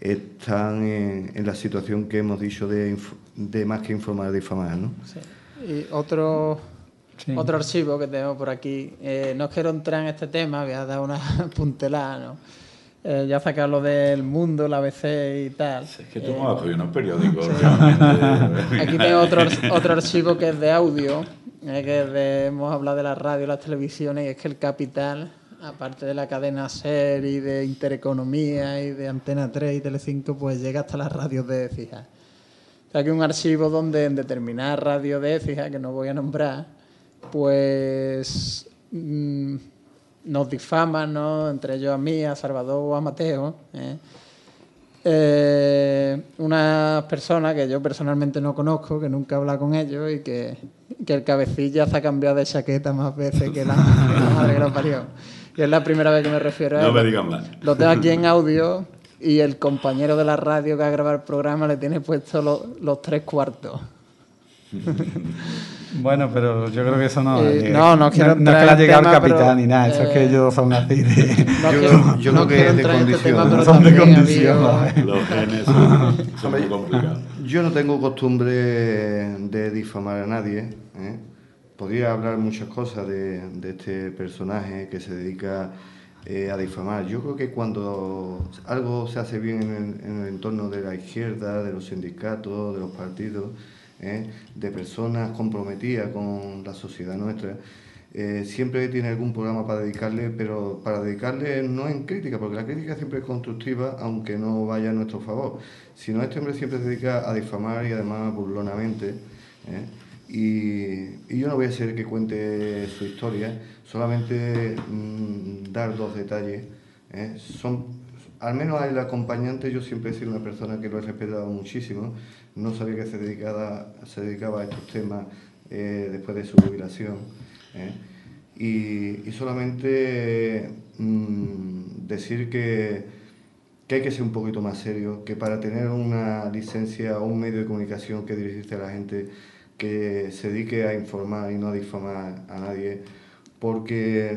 están en, en la situación que hemos dicho de, de más que informar, difamar, ¿no? Sí. Y otro, sí. otro archivo que tenemos por aquí, eh, no quiero entrar en este tema, voy a dar una puntelada, ¿no? Eh, ya sacar lo del Mundo, la A B C y tal. Es que tú eh, no has unos periódicos. Sí. Aquí tengo otro, otro archivo que es de audio, eh, que es de, hemos hablado de la radio y las televisiones, y es que el Capital, aparte de la cadena SER y de Intereconomía y de Antena tres y Telecinco, pues llega hasta las radios de Écija. O sea, que un archivo donde en determinadas radios de Écija, que no voy a nombrar, pues mmm, nos difaman, ¿no? Entre ellos a mí, a Salvador o a Mateo. ¿eh? Eh, unas personas que yo personalmente no conozco, que nunca he hablado con ellos y que, que el cabecilla se ha cambiado de chaqueta más veces que la, que la madre que lo parió. Y es la primera vez que me refiero a él. No me digan más. Lo tengo aquí en audio y el compañero de la radio que va a grabar el programa le tiene puesto lo, los tres cuartos. Bueno, pero yo creo que eso no... Eh, no, no quiero no, no es que le ha llegado tema, el capitán pero, ni nada, eso eh, es que ellos son así de... No yo quiero, yo no creo que quiero es de entrar en este tema, condición. pero Son de también condición, habido- Los genes son, son muy complicados. Yo no tengo costumbre de difamar a nadie, ¿eh? Podría hablar muchas cosas de, de este personaje que se dedica eh, a difamar. Yo creo que cuando algo se hace bien en el, en el entorno de la izquierda, de los sindicatos, de los partidos, ¿eh? de personas comprometidas con la sociedad nuestra, eh, siempre tiene algún programa para dedicarle, pero para dedicarle no en crítica, porque la crítica siempre es constructiva, aunque no vaya a nuestro favor, sino este hombre siempre se dedica a difamar y además burlonamente, ¿eh? Y, y yo no voy a ser el que cuente su historia, solamente mmm, dar dos detalles, ¿eh? Son, al menos el acompañante, yo siempre he sido una persona que lo he respetado muchísimo, no sabía que se dedicaba, se dedicaba a estos temas eh, después de su jubilación, ¿eh? y, y solamente mmm, decir que, que hay que ser un poquito más serio, que para tener una licencia o un medio de comunicación que dirigirse a la gente que se dedique a informar y no a difamar a nadie, porque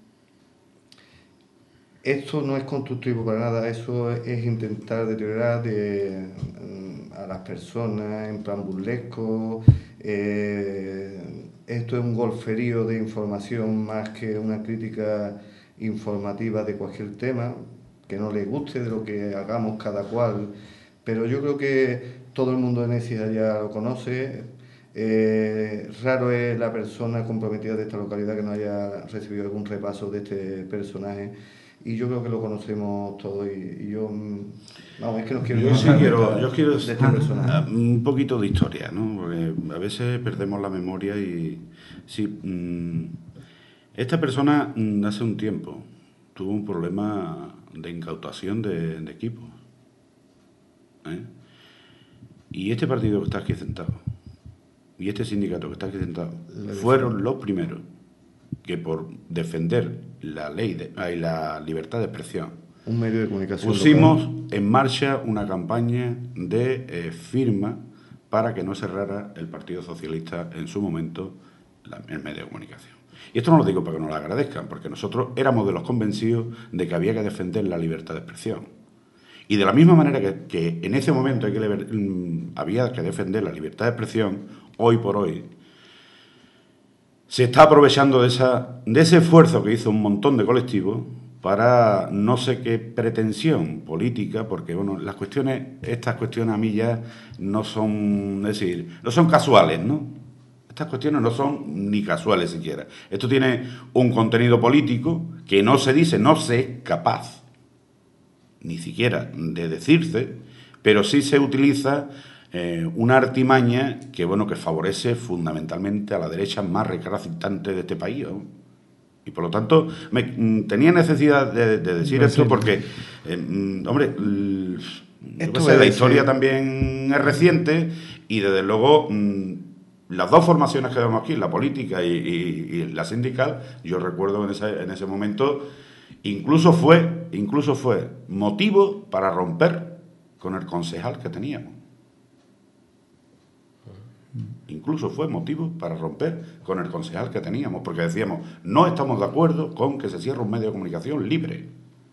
esto no es constructivo para nada, eso es intentar deteriorar de, a las personas en plan burlesco, eh, esto es un golferío de información más que una crítica informativa de cualquier tema, que no le guste de lo que hagamos cada cual, pero yo creo que todo el mundo en Écija ya lo conoce. Eh, raro es la persona comprometida de esta localidad que no haya recibido algún repaso de este personaje, y yo creo que lo conocemos todos, y, y yo no, es que no quiero yo sí quiero, yo quiero de este personaje. Un poquito de historia, ¿no? Porque a veces perdemos la memoria y sí, mmm, esta persona mmm, hace un tiempo tuvo un problema de incautación de, de equipos, ¿eh? Y este partido que está aquí sentado y este sindicato que está aquí sentado fueron los primeros que, por defender la ley de, ay, la libertad de expresión, un medio de comunicación pusimos local en marcha una campaña de eh, firma para que no cerrara el Partido Socialista en su momento la, el medio de comunicación. Y esto no lo digo para que nos lo agradezcan, porque nosotros éramos de los convencidos de que había que defender la libertad de expresión. Y de la misma manera que, que en ese momento hay que, um, había que defender la libertad de expresión, hoy por hoy se está aprovechando de, esa, de ese esfuerzo que hizo un montón de colectivos para no sé qué pretensión política, porque bueno, las cuestiones, estas cuestiones a mí ya no son, es decir, no son casuales, ¿no? Estas cuestiones no son ni casuales siquiera. Esto tiene un contenido político que no se dice, no se es capaz ni siquiera de decirse, pero sí se utiliza eh, una artimaña que bueno que favorece fundamentalmente a la derecha más recalcitrante de este país, ¿no? Y por lo tanto me, tenía necesidad de, de decir no, esto sí. porque, eh, hombre, esto sé, la historia también es reciente y desde luego las dos formaciones que vemos aquí, la política y, y, y la sindical, yo recuerdo en ese, en ese momento, incluso fue, incluso fue motivo para romper con el concejal que teníamos. Incluso fue motivo para romper con el concejal que teníamos, porque decíamos, no estamos de acuerdo con que se cierre un medio de comunicación libre.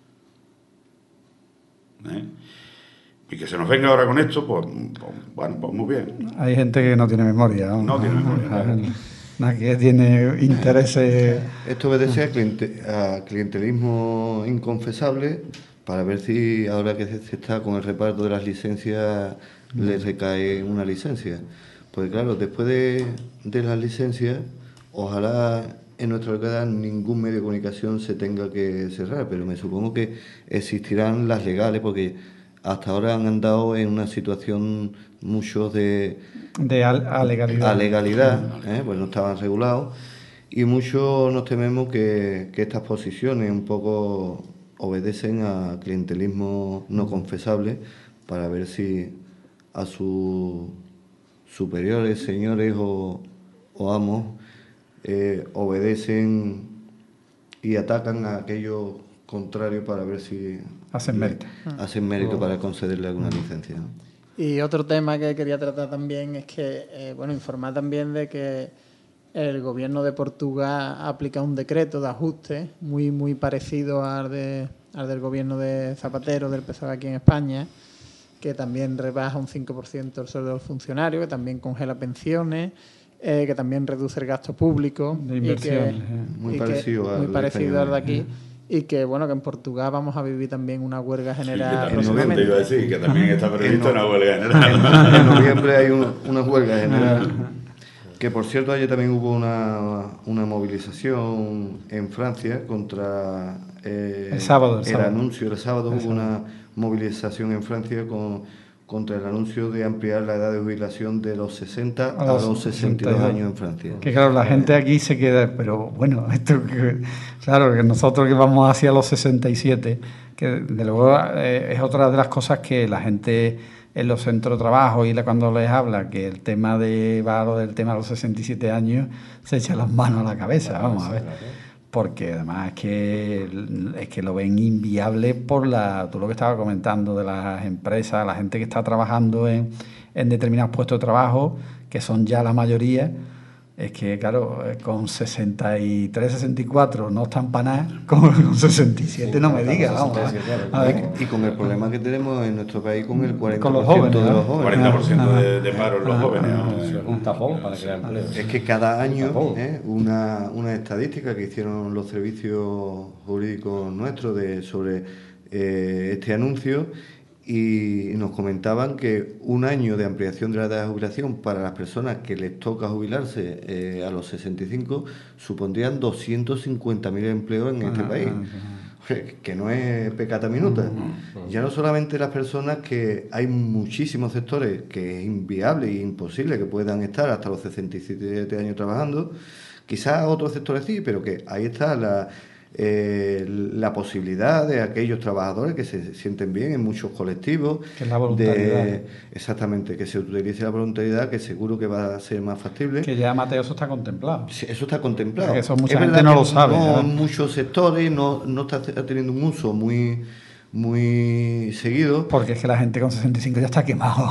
¿Eh? Y que se nos venga ahora con esto, pues, pues bueno, pues muy bien. Hay gente que no tiene memoria. No, no tiene memoria. Nadie tiene intereses. Esto obedece a, cliente, a clientelismo inconfesable, para ver si ahora que se está con el reparto de las licencias mm. le recae una licencia. Pues claro, después de, de las licencias, ojalá en nuestra localidad ningún medio de comunicación se tenga que cerrar, pero me supongo que existirán las legales, porque hasta ahora han andado en una situación muchos de... De alegalidad. Alegalidad, ¿eh? Pues no estaban regulados, y muchos nos tememos que, que estas posiciones un poco obedecen a clientelismo no confesable, para ver si a sus superiores, señores o, o amos eh, obedecen y atacan a aquellos contrarios para ver si hacen mérito, hacen mérito para concederle alguna licencia, ¿no? Y otro tema que quería tratar también es que, eh, bueno, informar también de que el gobierno de Portugal aplica un decreto de ajuste muy muy parecido al, de, al del gobierno de Zapatero, del P S O E aquí en España, que también rebaja un cinco por ciento el sueldo del funcionario, que también congela pensiones, eh, que también reduce el gasto público. De inversiones. Y que, eh. Muy y parecido, que, al, muy parecido al de aquí. Eh. Y que, bueno, que en Portugal vamos a vivir también una huelga general. Sí, que también te iba a decir, que también está prevista una huelga general. En, en noviembre hay un, una huelga general. Que por cierto, ayer también hubo una, una movilización en Francia contra eh, el sábado, el, el sábado. anuncio. El sábado el hubo sábado. una movilización en Francia con, contra el anuncio de ampliar la edad de jubilación de los sesenta a, a los, los sesenta y dos años en Francia. Que claro, la gente aquí se queda, pero bueno, esto que, claro, que nosotros que vamos hacia los sesenta y siete, que de luego eh, es otra de las cosas que la gente en los centros de trabajo y cuando les habla que el tema de va lo del tema de los sesenta y siete años se echa las manos a la cabeza, vamos a ver, porque además es que es que lo ven inviable por la tú lo que estaba comentando de las empresas, la gente que está trabajando en, en determinados puestos de trabajo, que son ya la mayoría. Es que, claro, con sesenta y tres, sesenta y cuatro no están para nada, con sesenta y siete sí, no me digas, vamos. A ver. Y con el problema que tenemos en nuestro país con el cuarenta con por ciento los jóvenes, de los jóvenes. cuarenta por ciento de, de paro en los jóvenes. Es un tapón para crear empleo. Es que cada año, ¿eh? una, una estadística que hicieron los servicios jurídicos nuestros de, sobre eh, este anuncio, y nos comentaban que un año de ampliación de la edad de jubilación para las personas que les toca jubilarse eh, a los sesenta y cinco supondrían doscientos cincuenta mil empleos en este país, que no es pecata minuta. Ya no solamente las personas, que hay muchísimos sectores que es inviable e imposible que puedan estar hasta los sesenta y siete años trabajando, quizás otros sectores sí, pero que ahí está la... Eh, la posibilidad de aquellos trabajadores que se sienten bien en muchos colectivos, que es la voluntariedad. De, exactamente, que se utilice la voluntariedad, que seguro que va a ser más factible. Que ya, Mateo, eso está contemplado. Sí, eso está contemplado. Que eso mucha gente no lo sabe. No, muchos sectores no, no está teniendo un uso muy muy seguido. Porque es que la gente con sesenta y cinco ya está quemado.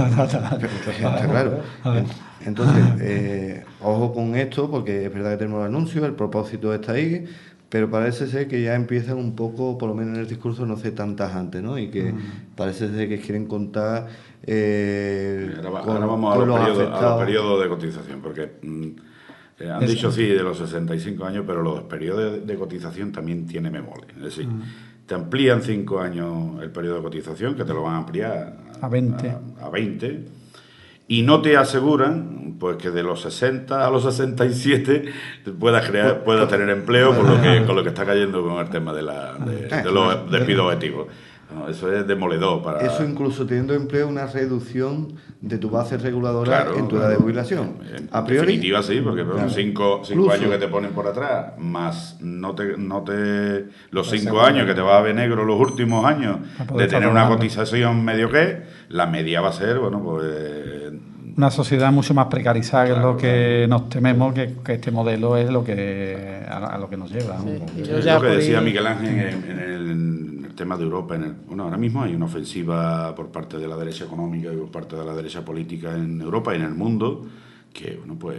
Está claro. Entonces, eh, ojo con esto, porque es verdad que tenemos el anuncio, el propósito está ahí, pero parece ser que ya empiezan un poco, por lo menos en el discurso, no sé, tan tajante, ¿no? Y que mm. parece ser que quieren contar eh, ahora, con, ahora vamos con a los, los periodos, a los periodos de cotización, porque mm, eh, han Eso. dicho sí de los sesenta y cinco años, pero los periodos de, de cotización también tienen memoria. Es decir, mm. te amplían cinco años el periodo de cotización, que te lo van a ampliar a, a veinte. A, a veinte. Y no te aseguran pues que de los sesenta a los sesenta y siete puedas crear, puedas tener empleo con lo que con lo que está cayendo con el tema de, la, de, de los despidos objetivos. No, eso es demoledor para... Eso incluso teniendo empleo, una reducción de tu base reguladora claro, en tu claro. edad de jubilación. En a priori, definitiva sí, porque claro. cinco, cinco años que te ponen por atrás, más no te, no te los cinco años que te va a ver negro los últimos años de tener una cotización medio que, la media va a ser, bueno, pues... Una sociedad mucho más precarizada, claro, que es lo que claro. nos tememos, que, que este modelo es lo que a, a lo que nos lleva. Sí, ¿no? Es lo que decía Miguel Ángel en, en, el, en el tema de Europa. En el, bueno, ahora mismo hay una ofensiva por parte de la derecha económica y por parte de la derecha política en Europa y en el mundo, que bueno, pues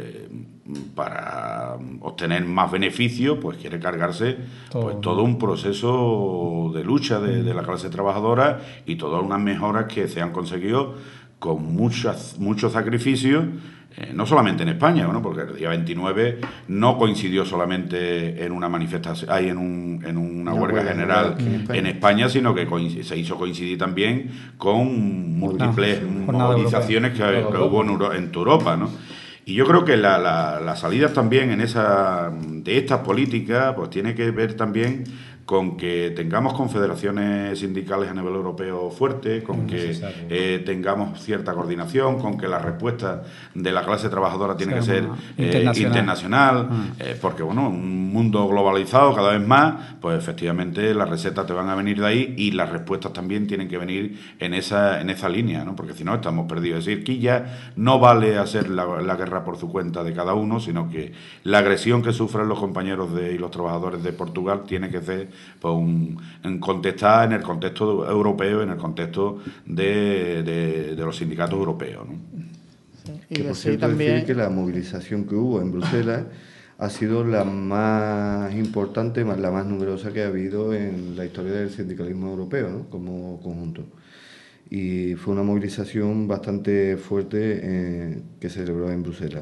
para obtener más beneficios, pues quiere cargarse todo, pues, todo un proceso de lucha de, de la clase trabajadora y todas unas mejoras que se han conseguido con muchas, muchos sacrificios, eh, no solamente en España, bueno, porque el día veintinueve no coincidió solamente en una manifestación, hay en, un, en una, una huelga general en España. en España, sino que se hizo coincidir también con múltiples no, movilizaciones que, que hubo en, Euro, en Europa, ¿no? Y yo creo que la, la, la salida también en esa de estas políticas pues tiene que ver también con que tengamos confederaciones sindicales a nivel europeo fuertes, con es que eh, tengamos cierta coordinación, con que la respuesta de la clase trabajadora tiene sí, que ser eh, internacional, internacional mm. eh, porque bueno, un mundo globalizado cada vez más, pues efectivamente las recetas te van a venir de ahí y las respuestas también tienen que venir en esa en esa línea, ¿no? Porque si no estamos perdidos. Es decir, que ya no vale hacer la, la guerra por su cuenta de cada uno, sino que la agresión que sufren los compañeros de, y los trabajadores de Portugal tiene que ser pues un, en contestar en el contexto europeo, en el contexto de, de, de los sindicatos europeos, ¿no? Sí, y que por cierto también... decir que la movilización que hubo en Bruselas ha sido la más importante, la más numerosa que ha habido en la historia del sindicalismo europeo, ¿no? Como conjunto. Y fue una movilización bastante fuerte eh, que se celebró en Bruselas.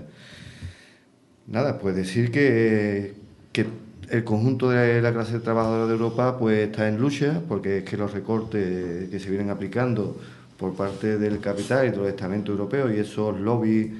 Nada, pues decir que, que el conjunto de la clase trabajadora de Europa pues está en lucha, porque es que los recortes que se vienen aplicando por parte del capital y de los estamentos europeos y esos lobbies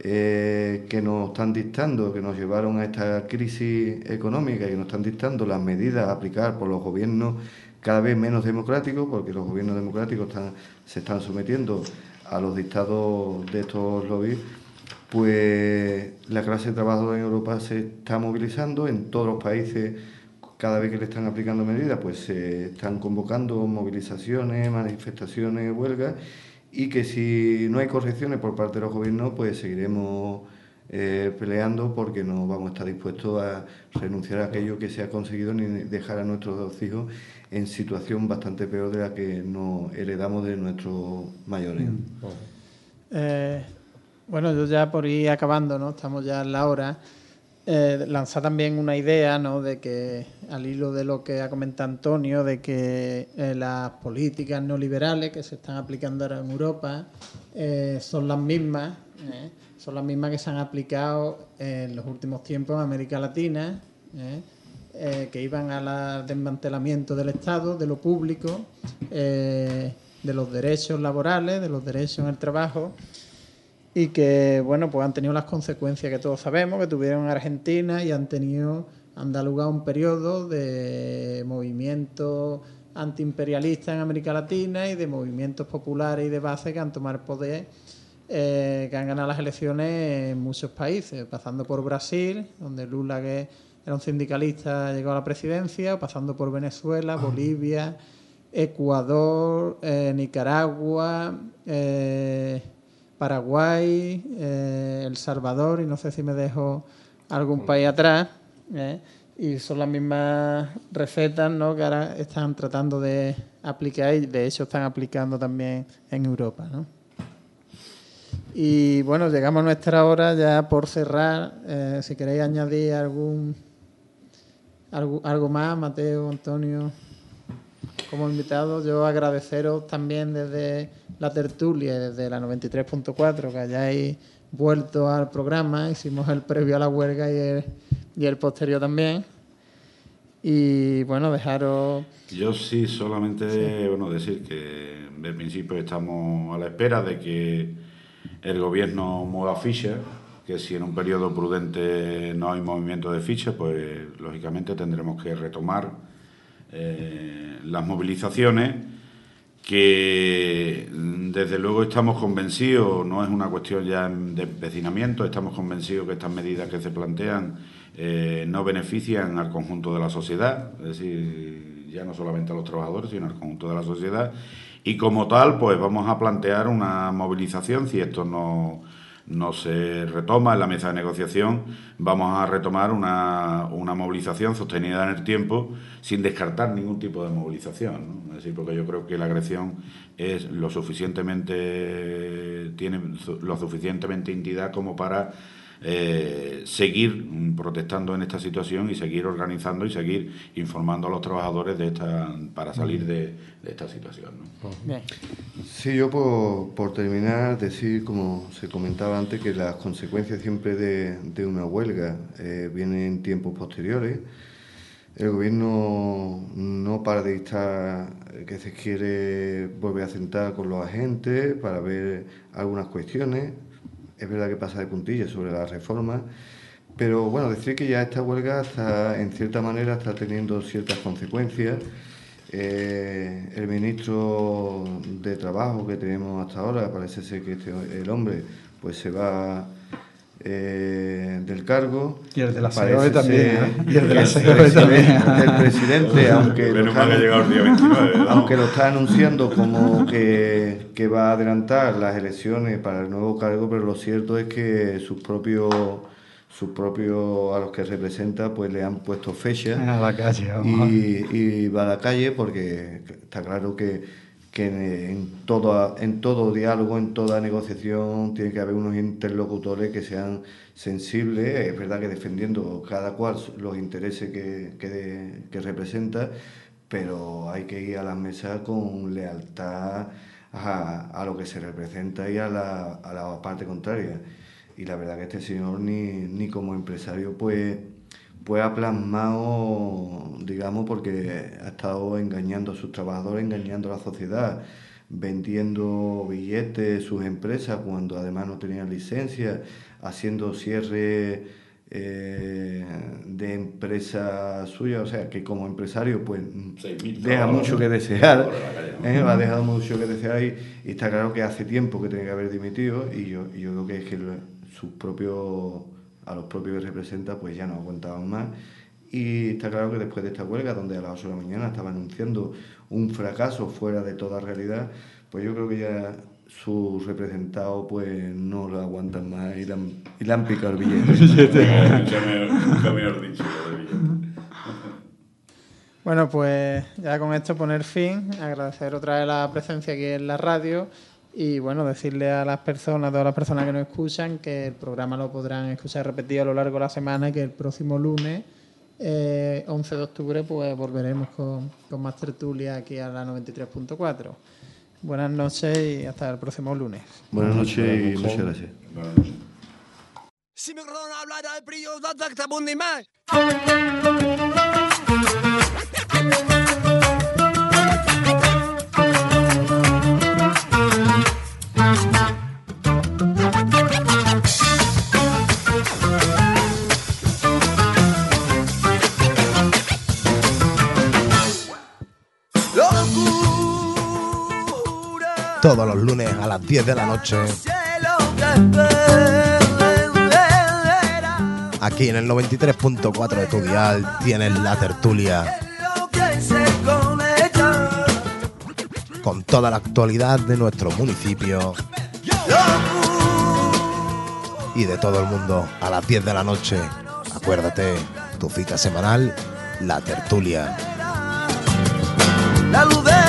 eh, que nos están dictando, que nos llevaron a esta crisis económica y que nos están dictando las medidas a aplicar por los gobiernos cada vez menos democráticos, porque los gobiernos democráticos están, se están sometiendo a los dictados de estos lobbies, pues la clase trabajadora en Europa se está movilizando en todos los países. Cada vez que le están aplicando medidas, pues se están convocando movilizaciones, manifestaciones, huelgas, y que si no hay correcciones por parte de los gobiernos, pues seguiremos eh, peleando, porque no vamos a estar dispuestos a renunciar a aquello que se ha conseguido ni dejar a nuestros dos hijos en situación bastante peor de la que nos heredamos de nuestros mayores. Mm. Eh, bueno, yo ya por ir acabando, ¿no? Estamos ya en la hora. Eh, lanzar también una idea, ¿no?, de que, al hilo de lo que ha comentado Antonio, de que eh, las políticas neoliberales que se están aplicando ahora en Europa eh, son las mismas, eh, son las mismas que se han aplicado en los últimos tiempos en América Latina, eh, eh, que iban al desmantelamiento del Estado, de lo público, eh, de los derechos laborales, de los derechos en el trabajo, y que, bueno, pues han tenido las consecuencias que todos sabemos, que tuvieron en Argentina, y han tenido, han dado lugar a un periodo de movimientos antiimperialistas en América Latina y de movimientos populares y de base que han tomado el poder, eh, que han ganado las elecciones en muchos países, pasando por Brasil, donde Lula, que era un sindicalista, llegó a la presidencia, pasando por Venezuela, Bolivia, Ecuador, eh, Nicaragua, eh, Paraguay, eh, El Salvador, y no sé si me dejo algún país atrás, ¿eh? Y son las mismas recetas, ¿no?, que ahora están tratando de aplicar, y de hecho están aplicando también en Europa, ¿no? Y bueno, llegamos a nuestra hora. Ya por cerrar, eh, si queréis añadir algún algo, algo más, Mateo, Antonio, como invitado. Yo agradeceros también desde la tertulia y desde la noventa y tres punto cuatro que hayáis vuelto al programa. Hicimos el previo a la huelga y el, y el posterior también. Y bueno, dejaros... Yo sí, solamente Sí. bueno decir que de principio estamos a la espera de que el gobierno mueva fichas, que si en un periodo prudente no hay movimiento de fichas, pues lógicamente tendremos que retomar eh, las movilizaciones, que desde luego estamos convencidos, no es una cuestión ya de empecinamiento, estamos convencidos que estas medidas que se plantean eh, no benefician al conjunto de la sociedad, es decir, ya no solamente a los trabajadores, sino al conjunto de la sociedad, y como tal, pues vamos a plantear una movilización. Si esto no, no se retoma en la mesa de negociación, vamos a retomar una, una movilización sostenida en el tiempo, sin descartar ningún tipo de movilización, ¿no? Es decir, porque yo creo que la agresión es lo suficientemente, tiene lo suficientemente entidad como para Eh, seguir protestando en esta situación y seguir organizando y seguir informando a los trabajadores de esta para salir de, de esta situación, ¿no? Bien. Sí, yo por, por terminar, decir, como se comentaba antes, que las consecuencias siempre de, de una huelga eh, vienen en tiempos posteriores. El gobierno no para de dictar que se quiere volver a sentar con los agentes para ver algunas cuestiones. Es verdad que pasa de puntillas sobre la reforma, pero bueno, decir que ya esta huelga está, en cierta manera, está teniendo ciertas consecuencias. Eh, el ministro de Trabajo que tenemos hasta ahora, parece ser que este, el hombre pues se va eh, del cargo. Y el de la Parece C E O E también, ser ¿eh? Y el de la que C E O E el también. presidente- El presidente, aunque lo Menos mal que ha está- llegado el día veintinueve, ¿no? aunque lo está anunciando como que, que va a adelantar las elecciones para el nuevo cargo, pero lo cierto es que sus propios, sus propios a los que representa, pues le han puesto fecha A la calle, vamos. y, y va a la calle, porque está claro que, que en, todo, en todo diálogo, en toda negociación, tiene que haber unos interlocutores que sean sensibles, es verdad que defendiendo cada cual los intereses que, que, de- que representa, pero hay que ir a las mesas con lealtad a, a lo que se representa y a la, a la parte contraria. Y la verdad que este señor ni, ni como empresario pues, pues ha plasmado, digamos, porque ha estado engañando a sus trabajadores, engañando a la sociedad, vendiendo billetes sus empresas cuando además no tenían licencia, haciendo cierre eh, de empresa suya, o sea que como empresario pues deja mucho que desear, eh, ha dejado mucho que desear y, y está claro que hace tiempo que tiene que haber dimitido y yo, y yo creo que es que sus propios, a los propios que representa pues ya no aguantaban más. Y está claro que después de esta huelga, donde a las ocho de la mañana estaba anunciando un fracaso fuera de toda realidad, pues yo creo que ya sus representados pues no lo aguantan más y le han, y le han picado el billete. Nunca mejor dicho, el billete. Bueno, pues ya con esto poner fin, agradecer otra vez la presencia aquí en la radio y bueno, decirle a las personas, a todas las personas que nos escuchan, que el programa lo podrán escuchar repetido a lo largo de la semana y que el próximo lunes Eh, once de octubre pues volveremos con, con más tertulia aquí a la noventa y tres punto cuatro. Buenas noches y hasta el próximo lunes. Buenas noches y muchas gracias. Buenas noches. Si me quedaron a hablar al brillo, ¿dónde está Bunny Man? Todos los lunes a las diez de la noche, aquí en el noventa y tres punto cuatro de tu dial, tienes La Tertulia, con toda la actualidad de nuestro municipio y de todo el mundo a las diez de la noche. Acuérdate, tu cita semanal, La Tertulia. La luz de